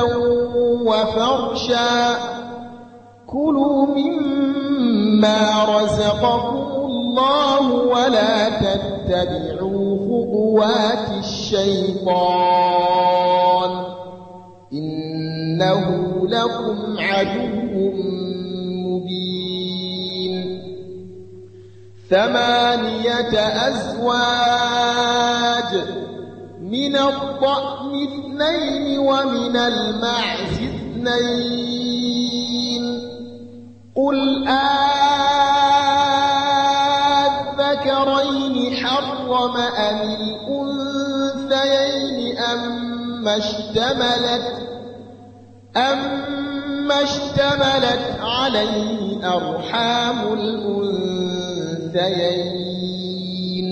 وفرشا كلوا مما رزقكم الله ولا تتبعوا خطوات الشيطان إنه لكم عدو مبين ثمانية أزواج من الضأن اثنين ومن المعز اثنين قل آذكرين حرم أم الأنثيين أما اشتملت أما اشتملت عليه أرحام الأنثيين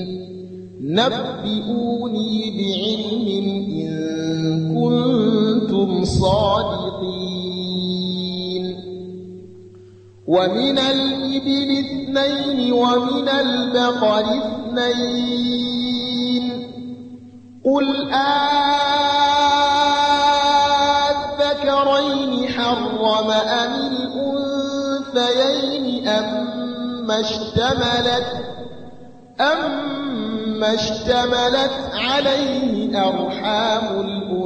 نبئوني بعلم إن كنتم صادقين ومن الإبل اثنين ومن البقر اثنين قل آذكرين حرم أم الأنثيين أما اشتملت أما اشتملت عليه أرحام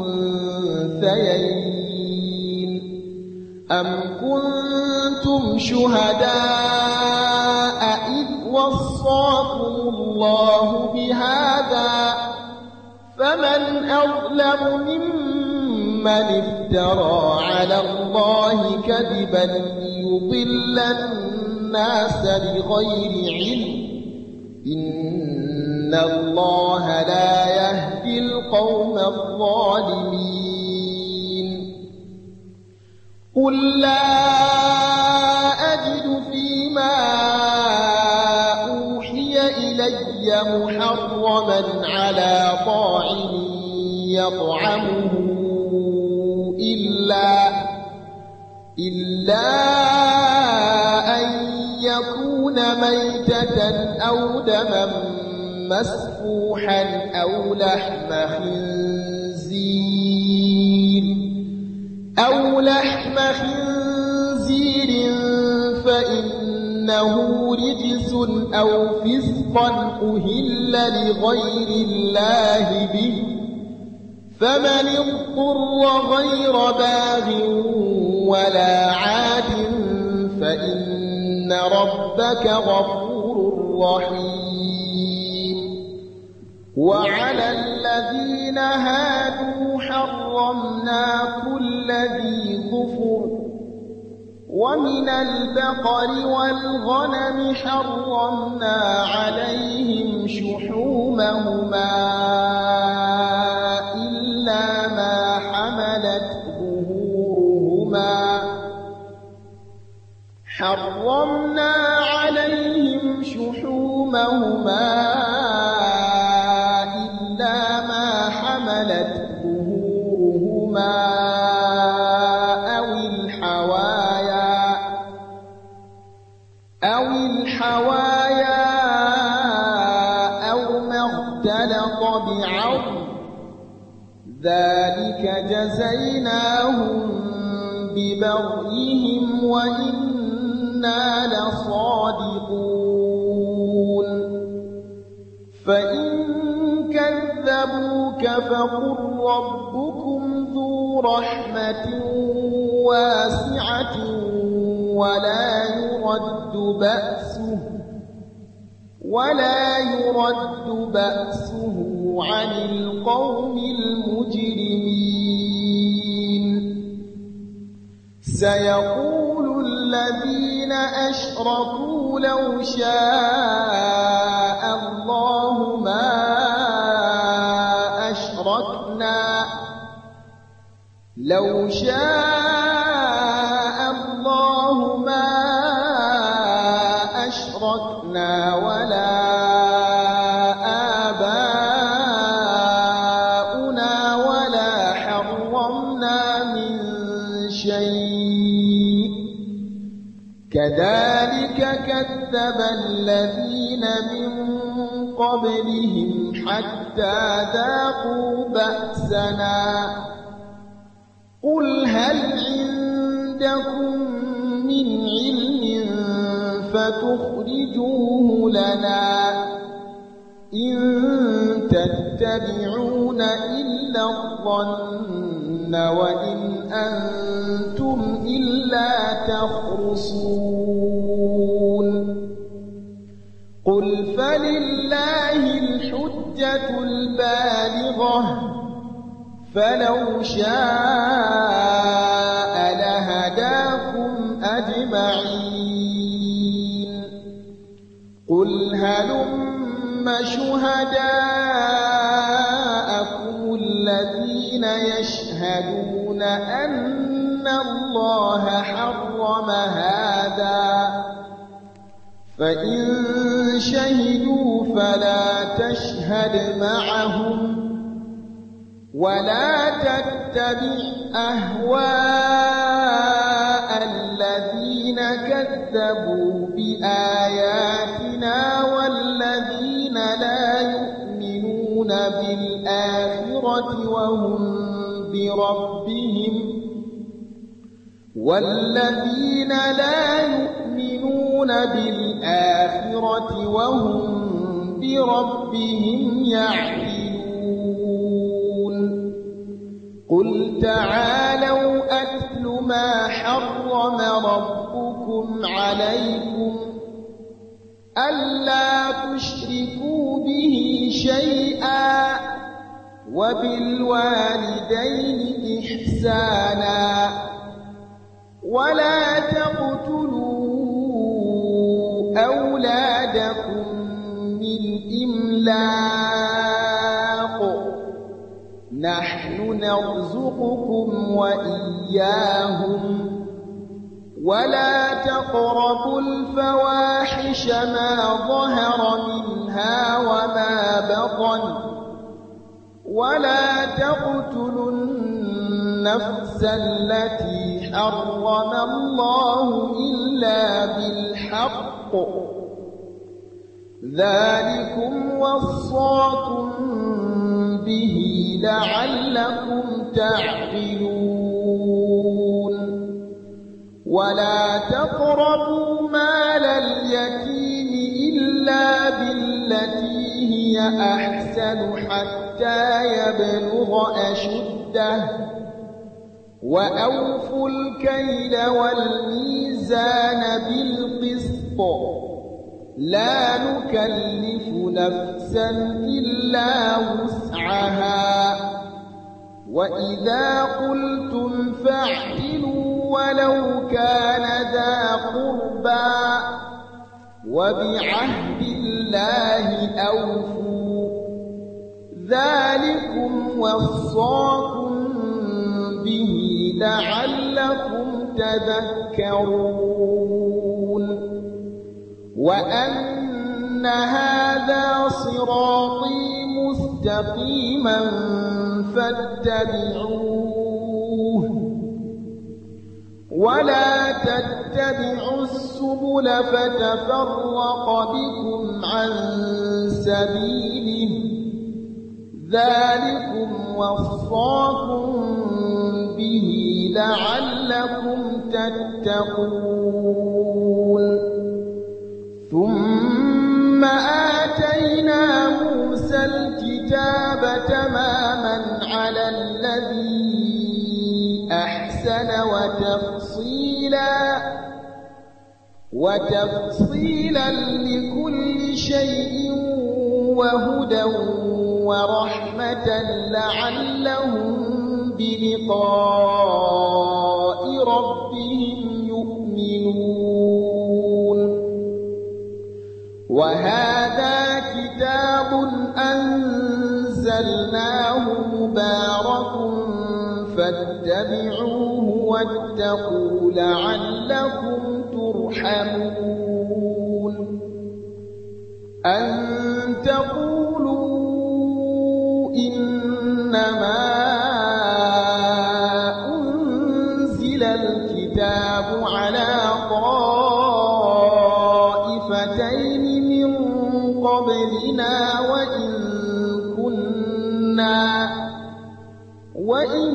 الأنثيين أم كنتم شهداء إذ وصاكم الله بهذا فمن أظلم ممن افترى على الله كذبا ليضل الناس بغير علم إن الله لا يهدي القوم الظالمين قل لا أجد فيما أوحي إلي محرما على طاعم يطعمه إلا إلا أن يكون ميتة أو دما مسفوحا أو لحم خنزير أو لحم خنزير فإنه رجس أو فسقا أهل لغير الله به فمن اضطر غير باغ ولا عاد فإن ربك غفور رحيم وعلى الذين هادوا حرمنا كل ذي ظفر ومن البقر والغنم حرمنا عليهم شحومهما إلا ما حملت ظهورهما حرمنا عليهم شحومهما إلا ما حملت ظهورهما أو الحوايا أو الحوايا أو ما اختلف ذلك جزيناهم ببغيهم وإنا لصادقون فإن كذبوك فقل ربكم ذو رحمة واسعة ولا يرد بأسه ولا يرد بأسه عن القوم المجرمين سيقول الذين أشركوا لو شاء الله ما أشركنا لو شاء الله ما أشركنا ولا آباؤنا ولا حرمنا من شيء كذلك كذب الذين من قبلهم حتى ذاقوا بأسنا قل هل عندكم من علم فتخرجوه لنا إن تتبعون إلا الظن وإن أنتم إلا تخرصون قل فلله الحجة البالغة فلو شاء لهداكم أجمعين قل هلم شهداءكم الذين يشهدون أن الله حرم هذا فإن شهدوا فلا تشهد معهم ولا تتبع أهواء الذين كذبوا بآياتنا والذين لا يؤمنون بالآخرة وهم بربهم والذين لا يؤمنون بالآخرة وهم بربهم يعدلون قل تعالوا أتل ما حرم ربكم عليكم ألا تشركوا به شيئا وبالوالدين إحسانا ولا تقتلوا أولادكم من إملاق نحن نرزقكم وإياهم ولا تقربوا الفواحش ما ظهر منها وما بطن ولا تقتلوا النفس التي حرم الله إلا بالحق ذلكم وصاكم به لعلكم تعقلون ولا تقربوا مال اليتيم إلا بالتي هي أحسن حتى يبلغ أشده وأوفوا الكيل والميزان بالقسط لا نكلف نفسا إلا وسعها وإذا قلتم فاعدلوا ولو كان ذا قربى وبعهد الله أوفوا ذلكم وصاكم به لعلكم تذكرون وأن هذا صراطي مستقيما فاتبعوه ولا تتبعوا السبل فتفرق بكم عن سبيله ذلكم وصاكم به لعلكم تتقون ثم آتينا موسى الكتاب تماما على الذي أحسن وتفصيلا وتفصيلا لكل شيء وهدى ورحمة لعلهم بلقاء ربهم يؤمنون وهذا كتاب أنزلناه مبارك فاتبعوه واتقوا لعلكم ترحمون أن تقولوا إنما أنزل الكتاب على طائفتين من قبلنا وإن كنا وإن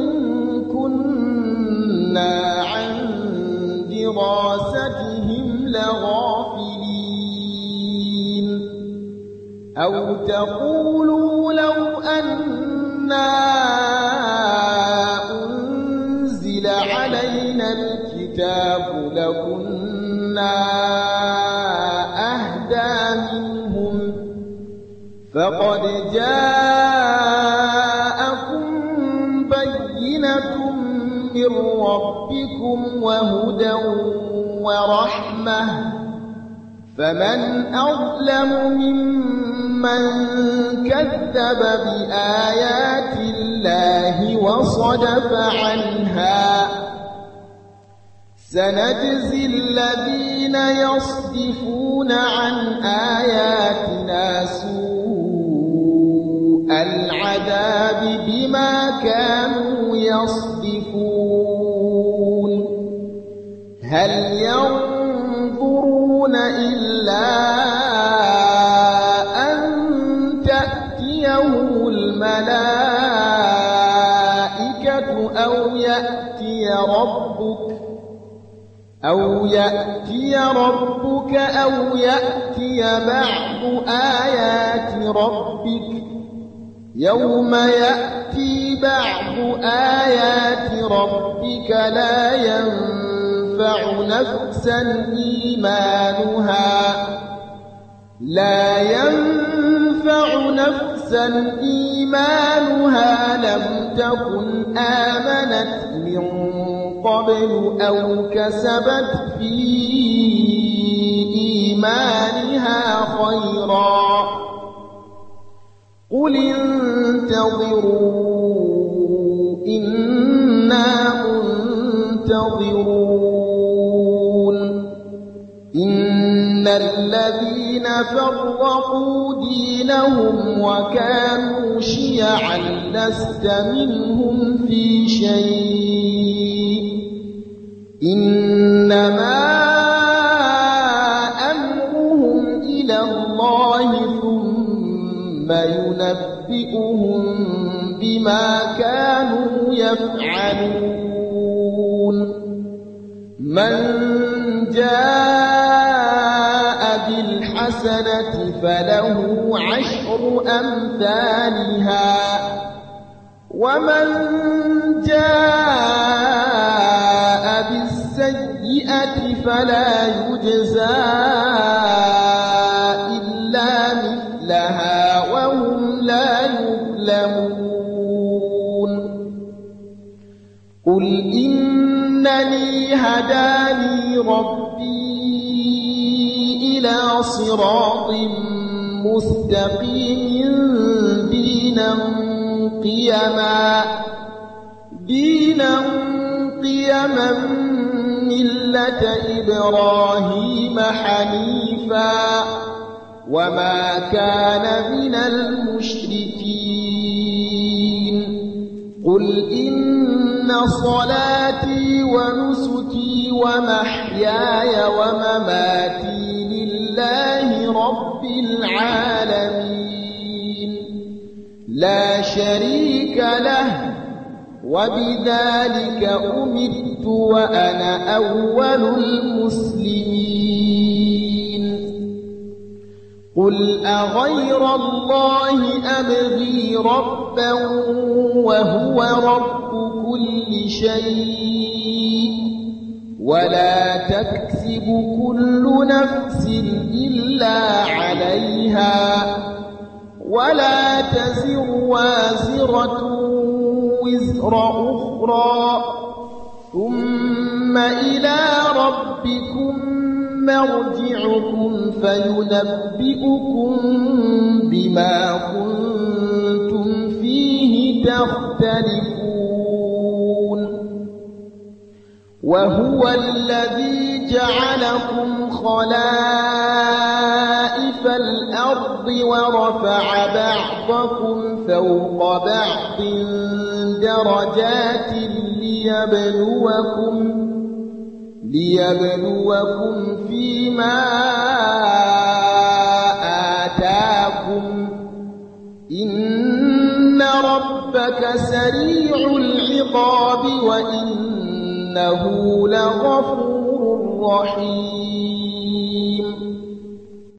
كنا عن دراستهم لغافلين أو تقولوا لو أنا أنزل علينا الكتاب لكنا أهدى منهم فقد جاءكم بينة من ربكم وهدى ورحمة فمن أظلم ممن كذب بآيات الله وصدف عنها سنجزي الذين يصدفون عن آياتنا سوء العذاب بما كانوا يصدفون هل ينظرون إلا أن تأتيهم الملائكة أو يأتي ربك أو يأتي ربك أو يأتي بعض آيات ربك يوم يأتي بعض آيات ربك لا ينفع نفسا إيمانها لا ينفع نفسا إيمانها لم تكن آمنت من قبل أو كسبت في إيمانها خيرا قل انتظروا إنا منتظرون إن الذين فرقوا دينهم وكانوا شيعا لست منهم في شيء إنما أمرهم إلى الله ثم ينبئهم بما كانوا يفعلون من جاء بالحسنة فله عشر أمثالها ومن جاء بالسيئة فلا يجزى إلا مثلها وهم لا يظلمون قل إنني هداني ربي إلى صراط مستقيم دينا قيما دينا قيما ملة إبراهيم حنيفا وما كان من المشركين قل إن صلاتي ونسكي ومحياي ومماتي لله رب العالمين لا شريك له وبذلك أمرت وأنا أول المسلمين قل أغير الله أبغي ربا وهو رب كل شيء ولا تكسب كل نفس إلا عليها ولا تزر وازرة وزر أخرى ثم إلى ربكم مرجعكم فينبئكم بما كنتم فيه تختلفون وهو الذي جعلكم خلائف الأرض ورفع بعضكم فوق بعض درجات ليبلوكم ليبلوكم فيما آتاكم إن ربك سريع العقاب وإنه لغفور رحيم